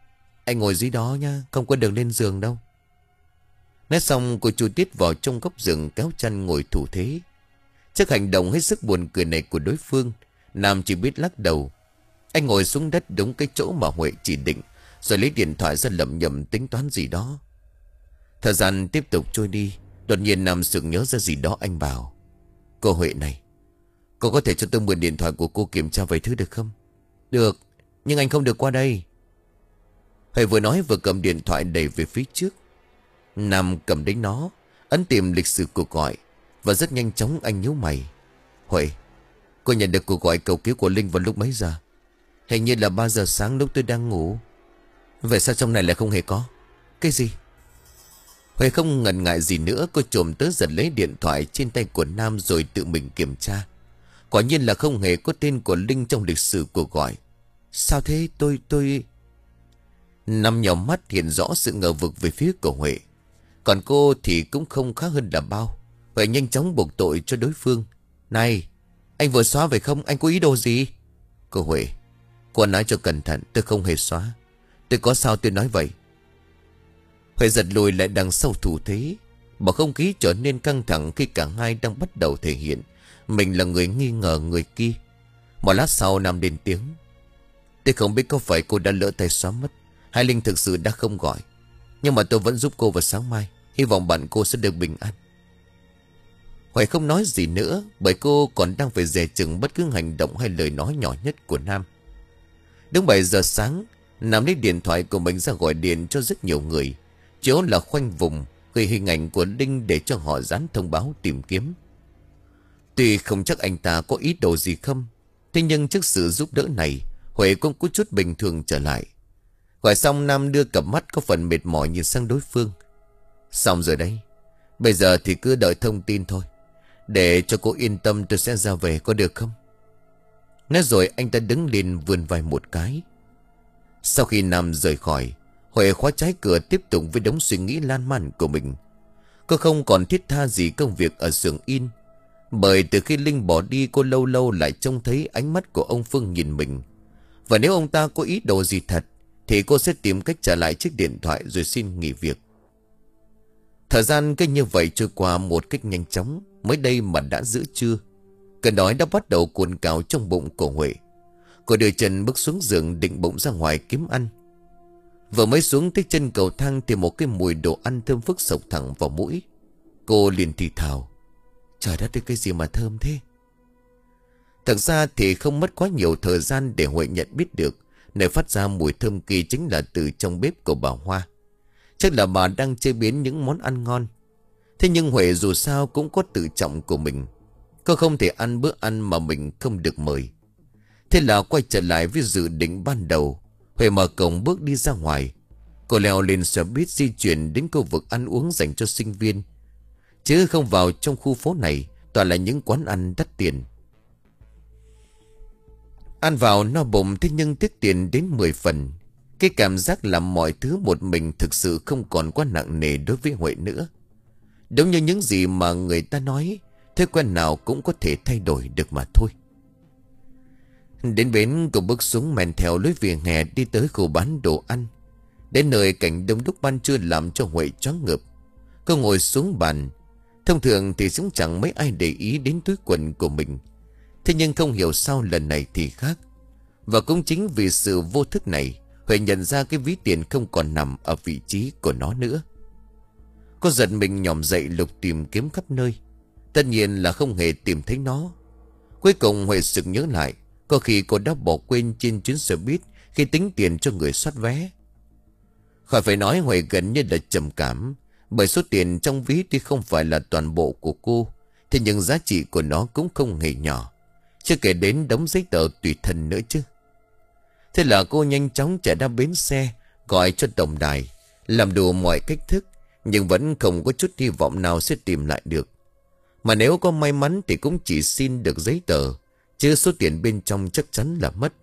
Anh ngồi dưới đó nha, không có đường lên giường đâu. Nói xong cô Chu Tiết vào trong góc giường kéo chăn ngồi thủ thế. Trước hành động hết sức buồn cười này của đối phương, Nam chỉ biết lắc đầu. Anh ngồi xuống đất đúng cái chỗ mà Huệ chỉ định, rồi lấy điện thoại ra lẩm nhẩm tính toán gì đó. Thời gian tiếp tục trôi đi. Đột nhiên Nam sực nhớ ra gì đó, anh bảo: Cô Huệ này, cô có thể cho tôi mượn điện thoại của cô kiểm tra vài thứ được không? Được, nhưng anh không được qua đây. Huệ vừa nói vừa cầm điện thoại đẩy về phía trước. Nam cầm đến nó, ấn tìm lịch sử cuộc gọi, và rất nhanh chóng anh nhíu mày. Huệ, cô nhận được cuộc gọi cầu cứu của Linh vào lúc mấy giờ? Hình như là ba giờ sáng lúc tôi đang ngủ. Vậy sao trong này lại không hề có? Cái gì? Huệ không ngần ngại gì nữa, cô trồm tới giật lấy điện thoại trên tay của Nam rồi tự mình kiểm tra. Quả nhiên là không hề có tên của Linh trong lịch sử cuộc gọi. Sao thế? Tôi... tôi... Nam nhòm mắt hiện rõ sự ngờ vực về phía của Huệ. Còn cô thì cũng không khác hơn là bao. Huệ nhanh chóng buộc tội cho đối phương. Này, anh vừa xóa phải không? Anh có ý đồ gì? Cô Huệ, cô nói cho cẩn thận, tôi không hề xóa. Tôi có sao tôi nói vậy. Huệ giật lùi lại đằng sau thủ thế. Bầu không khí trở nên căng thẳng khi cả hai đang bắt đầu thể hiện mình là người nghi ngờ người kia. Một lát sau Nam lên tiếng: Tôi không biết có phải cô đã lỡ tay xóa mất, hay Linh thực sự đã không gọi. Nhưng mà tôi vẫn giúp cô vào sáng mai. Hy vọng bạn cô sẽ được bình an. Huệ không nói gì nữa, bởi cô còn đang phải dè chừng bất cứ hành động hay lời nói nhỏ nhất của Nam. Đúng bảy giờ sáng, Nam lấy điện thoại của mình ra gọi điện cho rất nhiều người. Chỗ là khoanh vùng gửi hình ảnh của Linh để cho họ dán thông báo tìm kiếm. Tuy không chắc anh ta có ý đồ gì không, thế nhưng trước sự giúp đỡ này, Huệ cũng có chút bình thường trở lại. Gọi xong, Nam đưa cặp mắt có phần mệt mỏi nhìn sang đối phương. Xong rồi đấy, bây giờ thì cứ đợi thông tin thôi. Để cho cô yên tâm tôi sẽ ra về, có được không? Nói rồi anh ta đứng lên vươn vai một cái. Sau khi Nam rời khỏi, Huệ khóa trái cửa tiếp tục với đống suy nghĩ lan man của mình. Cô không còn thiết tha gì công việc ở xưởng in, bởi từ khi Linh bỏ đi, cô lâu lâu lại trông thấy ánh mắt của ông Phương nhìn mình. Và nếu ông ta có ý đồ gì thật, thì cô sẽ tìm cách trả lại chiếc điện thoại rồi xin nghỉ việc. Thời gian cứ như vậy trôi qua một cách nhanh chóng. Mới đây mà đã giữa trưa, cơn đói đã bắt đầu cuồn cào trong bụng của Huệ. Cô đưa chân bước xuống giường định bụng ra ngoài kiếm ăn. Vừa mới xuống tới chân cầu thang thì một cái mùi đồ ăn thơm phức sộc thẳng vào mũi. Cô liền thì thào: Trời đất ơi, cái gì mà thơm thế? Thật ra thì không mất quá nhiều thời gian để Huệ nhận biết được nơi phát ra mùi thơm kia chính là từ trong bếp của bà Hoa. Chắc là bà đang chế biến những món ăn ngon. Thế nhưng Huệ dù sao cũng có tự trọng của mình. Cô không thể ăn bữa ăn mà mình không được mời. Thế là quay trở lại với dự định ban đầu. Huệ mở cổng bước đi ra ngoài. Cô leo lên xe buýt di chuyển đến khu vực ăn uống dành cho sinh viên, chứ không vào trong khu phố này toàn là những quán ăn đắt tiền. Ăn vào no bụng, thế nhưng tiếc tiền đến mười phần. Cái cảm giác làm mọi thứ một mình thực sự không còn quá nặng nề đối với Huệ nữa. Đúng như những gì mà người ta nói, thói quen nào cũng có thể thay đổi được mà thôi. Đến bến, cô bước xuống men theo lối vỉa hè đi tới khu bán đồ ăn. Đến nơi cảnh đông đúc ban trưa làm cho Huệ choáng ngợp. Cô ngồi xuống bàn. Thông thường thì cũng chẳng mấy ai để ý đến túi quần của mình. Thế nhưng không hiểu sao lần này thì khác. Và cũng chính vì sự vô thức này, Huệ nhận ra cái ví tiền không còn nằm ở vị trí của nó nữa. Cô giật mình nhòm dậy lục tìm kiếm khắp nơi. Tất nhiên là không hề tìm thấy nó. Cuối cùng Huệ sực nhớ lại, có khi cô đã bỏ quên trên chuyến xe buýt khi tính tiền cho người soát vé. Khỏi phải nói, Huệ gần như là trầm cảm, bởi số tiền trong ví tuy không phải là toàn bộ của cô, thế nhưng giá trị của nó cũng không hề nhỏ, chưa kể đến đống giấy tờ tùy thân nữa chứ. Thế là cô nhanh chóng chạy ra bến xe, gọi cho tổng đài, làm đủ mọi cách thức, nhưng vẫn không có chút hy vọng nào sẽ tìm lại được. Mà nếu có may mắn thì cũng chỉ xin được giấy tờ, chứ số tiền bên trong chắc chắn là mất.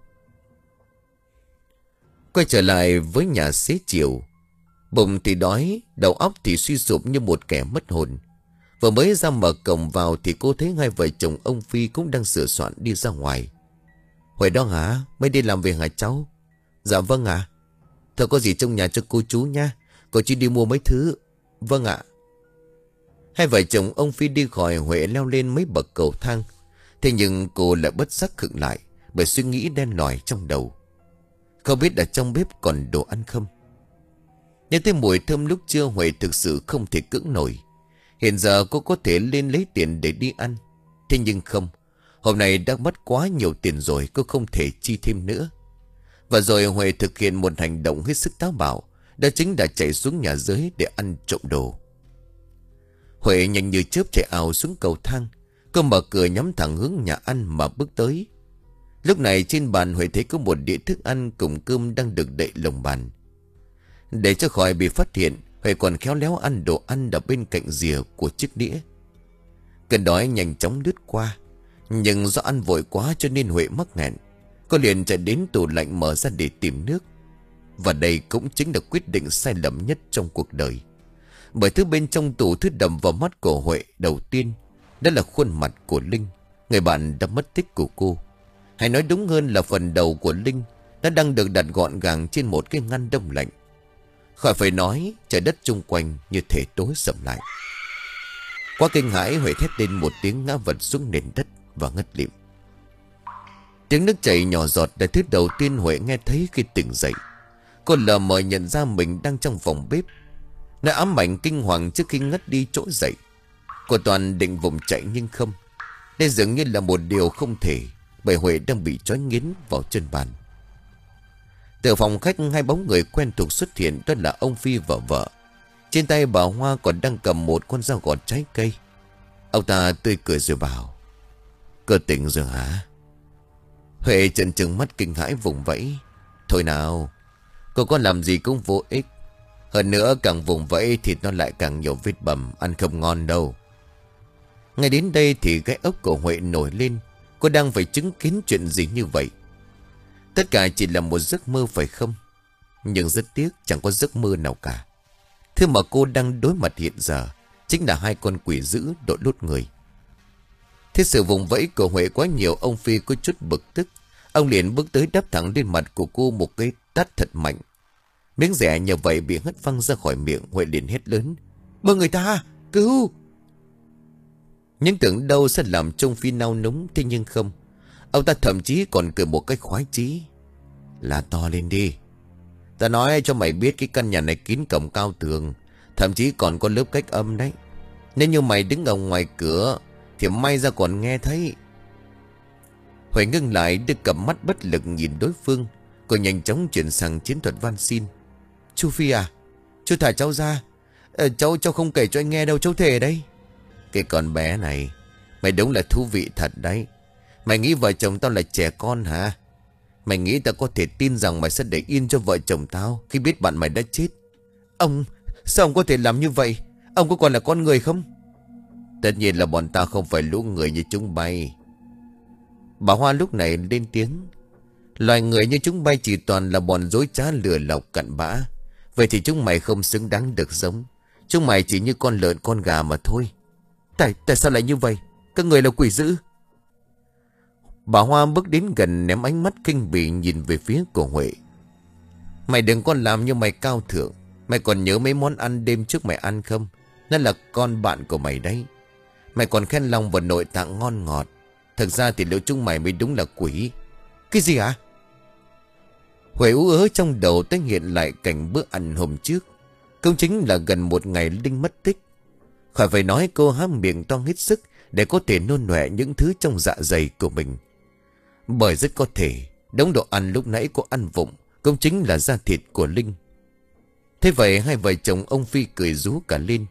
Quay trở lại với nhà xế chiều, bụng thì đói, đầu óc thì suy sụp như một kẻ mất hồn. Vừa mới ra mở cổng vào thì cô thấy hai vợ chồng ông Phi cũng đang sửa soạn đi ra ngoài. Huệ đó hả? Mới đi làm về hả cháu? Dạ vâng ạ. Thôi có gì trong nhà cho cô chú nha. Cô chỉ đi mua mấy thứ. Vâng ạ. Hai vợ chồng ông Phi đi khỏi, Huệ leo lên mấy bậc cầu thang. Thế nhưng cô lại bất giác khựng lại bởi suy nghĩ đen lòi trong đầu. Không biết ở trong bếp còn đồ ăn không. Nhớ tới mùi thơm lúc trưa, Huệ thực sự không thể cưỡng nổi. Hiện giờ cô có thể lên lấy tiền để đi ăn. Thế nhưng không. Hôm nay đã mất quá nhiều tiền rồi, cô không thể chi thêm nữa. Và rồi Huệ thực hiện một hành động hết sức táo bạo. Đó chính là chạy xuống nhà dưới để ăn trộm đồ. Huệ nhanh như chớp chạy ào xuống cầu thang. Cô mở cửa nhắm thẳng hướng nhà ăn mà bước tới. Lúc này trên bàn Huệ thấy có một đĩa thức ăn cùng cơm đang được đậy lồng bàn. Để cho khỏi bị phát hiện, Huệ còn khéo léo ăn đồ ăn ở bên cạnh rìa của chiếc đĩa. Cơn đói nhanh chóng lướt qua. Nhưng do ăn vội quá cho nên Huệ mắc nghẹn. Cô liền chạy đến tủ lạnh mở ra để tìm nước. Và đây cũng chính là quyết định sai lầm nhất trong cuộc đời. Bởi thứ bên trong tủ, thứ đầm vào mắt của Huệ đầu tiên, đó là khuôn mặt của Linh, người bạn đã mất tích của cô. Hay nói đúng hơn là phần đầu của Linh đã đang được đặt gọn gàng trên một cái ngăn đông lạnh. Khỏi phải nói, trời đất chung quanh như thể tối sầm lại. Quá kinh hãi, Huệ thét lên một tiếng ngã vật xuống nền đất và ngất lịm. Tiếng nước chảy nhỏ giọt là thứ đầu tiên Huệ nghe thấy khi tỉnh dậy. Cô lờ mờ nhận ra mình đang trong phòng bếp. Nó ám ảnh kinh hoàng trước khi ngất đi trỗi dậy. Cô toàn định vùng chạy nhưng không. Đây dường như là một điều không thể, bởi Huệ đang bị trói nghiến vào chân bàn. Từ phòng khách, hai bóng người quen thuộc xuất hiện, đó là ông Phi và vợ. Trên tay bà Hoa còn đang cầm một con dao gọt trái cây. Ông ta tươi cười rồi bảo: "Cơ tỉnh rồi hả?" Huệ trợn trừng mắt kinh hãi vùng vẫy: "Thôi nào, cô có làm gì cũng vô ích. Hơn nữa càng vùng vẫy thì nó lại càng nhiều vết bầm, ăn không ngon đâu." Ngay đến đây thì gai ốc của Huệ nổi lên. Cô đang phải chứng kiến chuyện gì như vậy? Tất cả chỉ là một giấc mơ phải không? Nhưng rất tiếc chẳng có giấc mơ nào cả. Thứ mà cô đang đối mặt hiện giờ chính là hai con quỷ dữ đội lốt người. Thế sự vùng vẫy của Huệ quá nhiều, ông Phi có chút bực tức. Ông liền bước tới đáp thẳng lên mặt của cô một cái tát thật mạnh. Miếng rẻ nhờ vậy bị hất văng ra khỏi miệng. Huệ liền hét lớn: "Bơ người ta, cứu!" Nhưng tưởng đâu sẽ làm trông Phi nao núng. Thế nhưng không. Ông ta thậm chí còn cười một cách khoái chí: "La to lên đi. Ta nói cho mày biết cái căn nhà này kín cổng cao tường, thậm chí còn có lớp cách âm đấy. Nếu như mày đứng ở ngoài cửa thì may ra còn nghe thấy." Huệ ngưng lại, đưa cặp mắt bất lực nhìn đối phương. Cô nhanh chóng chuyển sang chiến thuật van xin: "Chú Phi à, chú thả cháu ra. ờ, Cháu cháu không kể cho anh nghe đâu, cháu thề đấy." "Cái con bé này, mày đúng là thú vị thật đấy. Mày nghĩ vợ chồng tao là trẻ con hả? Mày nghĩ tao có thể tin rằng mày sẽ để yên cho vợ chồng tao khi biết bạn mày đã chết?" "Ông, sao ông có thể làm như vậy? Ông có còn là con người không?" "Tất nhiên là bọn tao không phải lũ người như chúng bay." Bà Hoa lúc này lên tiếng: "Loài người như chúng bay chỉ toàn là bọn dối trá lừa lọc cặn bã. Vậy thì chúng mày không xứng đáng được sống. Chúng mày chỉ như con lợn con gà mà thôi." Tại, tại sao lại như vậy? Các người là quỷ dữ." Bà Hoa bước đến gần, ném ánh mắt kinh bỉ nhìn về phía của Huệ. "Mày đừng có làm như mày cao thượng. Mày còn nhớ mấy món ăn đêm trước mày ăn không? Nó là con bạn của mày đấy. Mày còn khen lòng vào nội tạng ngon ngọt. Thực ra thì liệu chúng mày mới đúng là quỷ." "Cái gì hả?" Huệ ú ớ trong đầu tái hiện lại cảnh bữa ăn hôm trước. Cũng chính là gần một ngày Linh mất tích. Khỏi phải nói, cô há miệng to hết sức để có thể nôn nọe những thứ trong dạ dày của mình. Bởi rất có thể đống đồ ăn lúc nãy cô ăn vụng cũng chính là da thịt của Linh. Thế vậy hai vợ chồng ông Phi cười rú cả lên.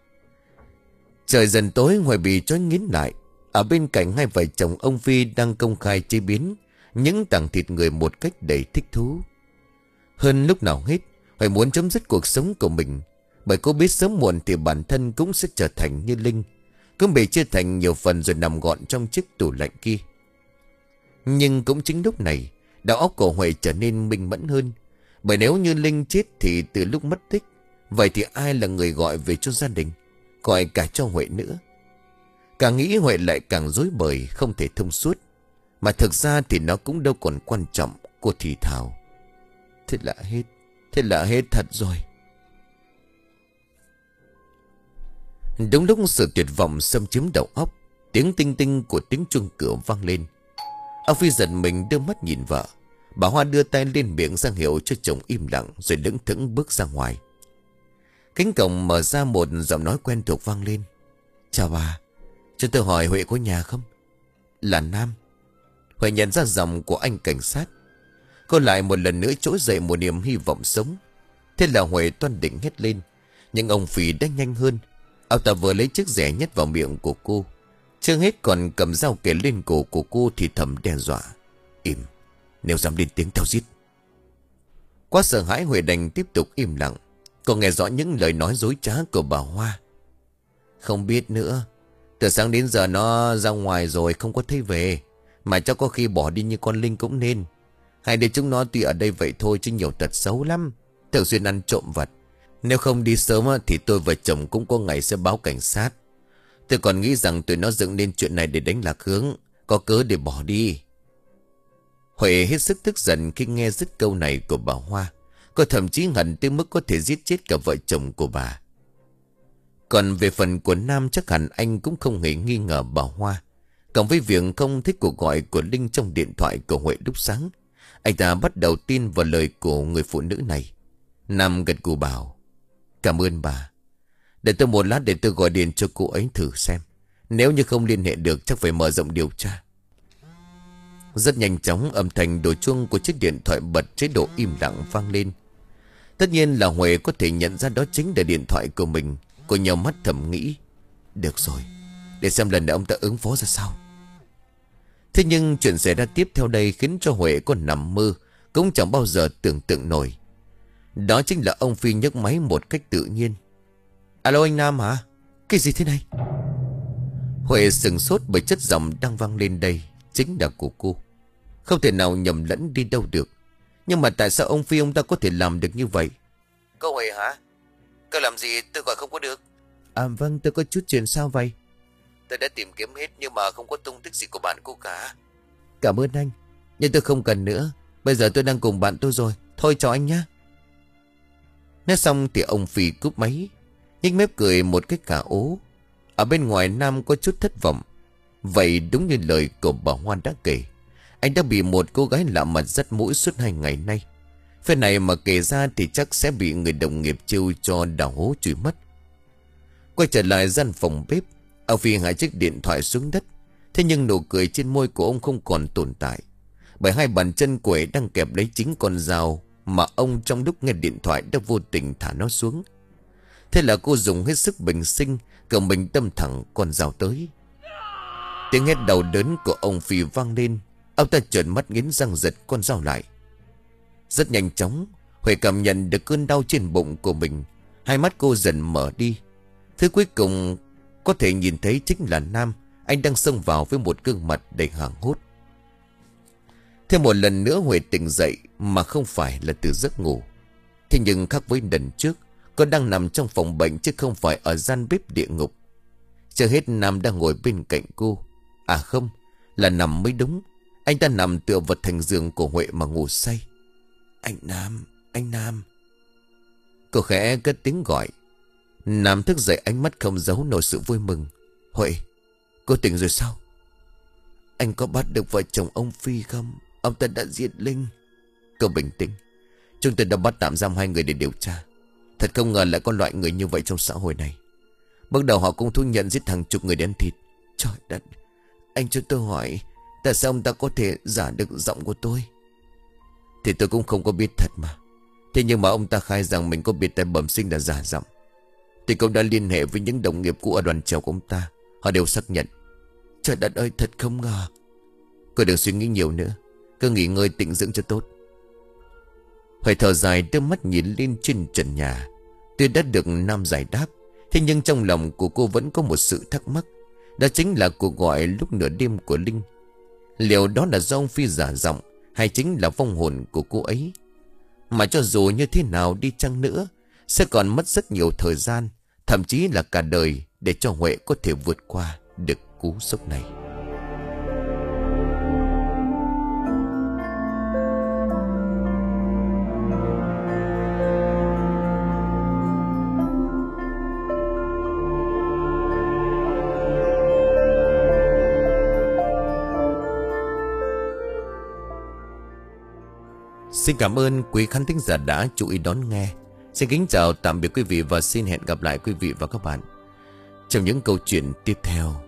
Trời dần tối, Huệ bị trói nghiến lại. Ở bên cạnh hai vợ chồng ông Phi đang công khai chế biến những tảng thịt người một cách đầy thích thú. Hơn lúc nào hết, Huệ muốn chấm dứt cuộc sống của mình. Bởi cô biết sớm muộn thì bản thân cũng sẽ trở thành như Linh, cũng bị chia thành nhiều phần rồi nằm gọn trong chiếc tủ lạnh kia. Nhưng cũng chính lúc này, đầu óc của Huệ trở nên minh mẫn hơn. Bởi nếu như Linh chết thì từ lúc mất tích, vậy thì ai là người gọi về cho gia đình, gọi cả cho Huệ nữa. Càng nghĩ Huệ lại càng rối bời, không thể thông suốt. Mà thực ra thì nó cũng đâu còn quan trọng, cô thì thào: "Thế là hết, Thế là hết thật rồi. Đúng lúc sự tuyệt vọng xâm chiếm đầu óc, tiếng tinh tinh của tiếng chuông cửa vang lên. Ông Phi giật mình đưa mắt nhìn vợ. Bà Hoa đưa tay lên miệng ra hiệu cho chồng im lặng, rồi lững thững bước ra ngoài. Cánh cổng mở ra, một giọng nói quen thuộc vang lên. Chào bà, cho tôi hỏi Huệ có nhà không? Là Nam. Huệ nhận ra giọng của anh cảnh sát. Cô lại một lần nữa trỗi dậy một niềm hy vọng sống. Thế là Huệ toan định hét lên, nhưng ông Phi đã nhanh hơn. Ông ta vừa lấy chiếc rẻ nhét vào miệng của cô, chưa hết còn cầm dao kề lên cổ của cô thì thầm đe dọa. Im, nếu dám lên tiếng tao giết. Quá sợ hãi, Huệ đành tiếp tục im lặng. Cô nghe rõ những lời nói dối trá của bà Hoa. Không biết nữa, từ sáng đến giờ nó ra ngoài rồi không có thấy về. Mà chắc có khi bỏ đi như con Linh cũng nên. Hai đứa chúng nó tuy ở đây vậy thôi chứ nhiều tật xấu lắm. Thường xuyên ăn trộm vật. Nếu không đi sớm thì tôi và chồng cũng có ngày sẽ báo cảnh sát. Tôi còn nghĩ rằng tụi nó dựng nên chuyện này để đánh lạc hướng, có cớ để bỏ đi. Huệ hết sức tức giận khi nghe dứt câu này của bà Hoa. Cô thậm chí hận tới mức có thể giết chết cả vợ chồng của bà. Còn về phần của Nam, chắc hẳn anh cũng không hề nghi ngờ bà Hoa. Cộng với việc không thích cuộc gọi của Linh trong điện thoại của Huệ lúc sáng, anh ta bắt đầu tin vào lời của người phụ nữ này. Nam gật gù bảo: Cảm ơn bà. Để tôi một lát để tôi gọi điện cho cô ấy thử xem. Nếu như không liên hệ được chắc phải mở rộng điều tra. Rất nhanh chóng, âm thanh đổ chuông của chiếc điện thoại bật chế độ im lặng vang lên. Tất nhiên là Huệ có thể nhận ra đó chính là điện thoại của mình. Cô nhíu mắt thầm nghĩ: Được rồi, để xem lần này ông ta ứng phó ra sao. Thế nhưng chuyện xảy ra tiếp theo đây khiến cho Huệ có nằm mơ cũng chẳng bao giờ tưởng tượng nổi. Đó chính là ông Phi nhấc máy một cách tự nhiên. Alo, anh Nam hả? Cái gì thế này? Huệ sừng sốt bởi chất giọng đang vang lên đây chính là của cô. Không thể nào nhầm lẫn đi đâu được. Nhưng mà tại sao ông Phi ông ta có thể làm được như vậy? Cô Huệ hả? Cô làm gì tôi gọi không có được? À vâng, tôi có chút chuyện. Sao vậy? Tôi đã tìm kiếm hết nhưng mà không có tung tích gì của bạn cô cả. Cảm ơn anh, nhưng tôi không cần nữa. Bây giờ tôi đang cùng bạn tôi rồi. Thôi chào anh nhé. Nói xong thì ông Phi cúp máy, nhếch mép cười một cách khả ố. Ở bên ngoài Nam có chút thất vọng. Vậy đúng như lời của bà Hoa đã kể, anh đã bị một cô gái lạ mặt dắt mũi suốt hai ngày nay. Phía này mà kể ra thì chắc sẽ bị người đồng nghiệp trêu cho đào hố chửi mất. Quay trở lại gian phòng bếp, ông Phi hạ chiếc điện thoại xuống đất. Thế nhưng nụ cười trên môi của ông không còn tồn tại, bởi hai bàn chân của ấy đang kẹp lấy chính con dao mà ông trong lúc nghe điện thoại đã vô tình thả nó xuống. Thế là cô dùng hết sức bình sinh, cầm mình đâm thẳng con dao tới. Tiếng hét đau đớn của ông Phi vang lên. Ông ta trợn mắt nghiến răng giật con dao lại. Rất nhanh chóng, Huệ cảm nhận được cơn đau trên bụng của mình. Hai mắt cô dần mở đi. Thứ cuối cùng có thể nhìn thấy chính là Nam. Anh đang xông vào với một gương mặt đầy hoảng hốt. Thêm một lần nữa Huệ tỉnh dậy, mà không phải là từ giấc ngủ. Thế nhưng khác với lần trước, cô đang nằm trong phòng bệnh chứ không phải ở gian bếp địa ngục. Chưa hết, Nam đang ngồi bên cạnh cô. À không, là nằm mới đúng. Anh ta nằm tựa vào thành giường của Huệ mà ngủ say. Anh Nam, anh Nam. Cô khẽ cất tiếng gọi. Nam thức dậy, ánh mắt không giấu nổi sự vui mừng. Huệ, cô tỉnh rồi sao? Anh có bắt được vợ chồng ông Phi không? Ông ta đã giết Linh. Cô bình tĩnh. Chúng tôi đã bắt tạm giam hai người để điều tra. Thật không ngờ lại có loại người như vậy trong xã hội này. Bước đầu họ cũng thú nhận giết hàng chục người để ăn thịt. Trời đất, anh cho tôi hỏi, tại sao ông ta có thể giả được giọng của tôi? Thì tôi cũng không có biết thật mà. Thế nhưng mà ông ta khai rằng mình có biệt tai bẩm sinh là giả giọng. Thì cũng đã liên hệ với những đồng nghiệp cũ ở đoàn trèo của ông ta. Họ đều xác nhận. Trời đất ơi, thật không ngờ. Cô đừng suy nghĩ nhiều nữa, cứ nghỉ ngơi tĩnh dưỡng cho tốt. Huệ thở dài đưa mắt nhìn lên trên trần nhà. Tuy đã được Nam giải đáp, thế nhưng trong lòng của cô vẫn có một sự thắc mắc. Đó chính là cuộc gọi lúc nửa đêm của Linh. Liệu đó là do ông Phi giả giọng, hay chính là vong hồn của cô ấy? Mà cho dù như thế nào đi chăng nữa, sẽ còn mất rất nhiều thời gian, thậm chí là cả đời, để cho Huệ có thể vượt qua được cú sốc này. Xin cảm ơn quý khán thính giả đã chú ý đón nghe. Xin kính chào tạm biệt quý vị và xin hẹn gặp lại quý vị và các bạn trong những câu chuyện tiếp theo.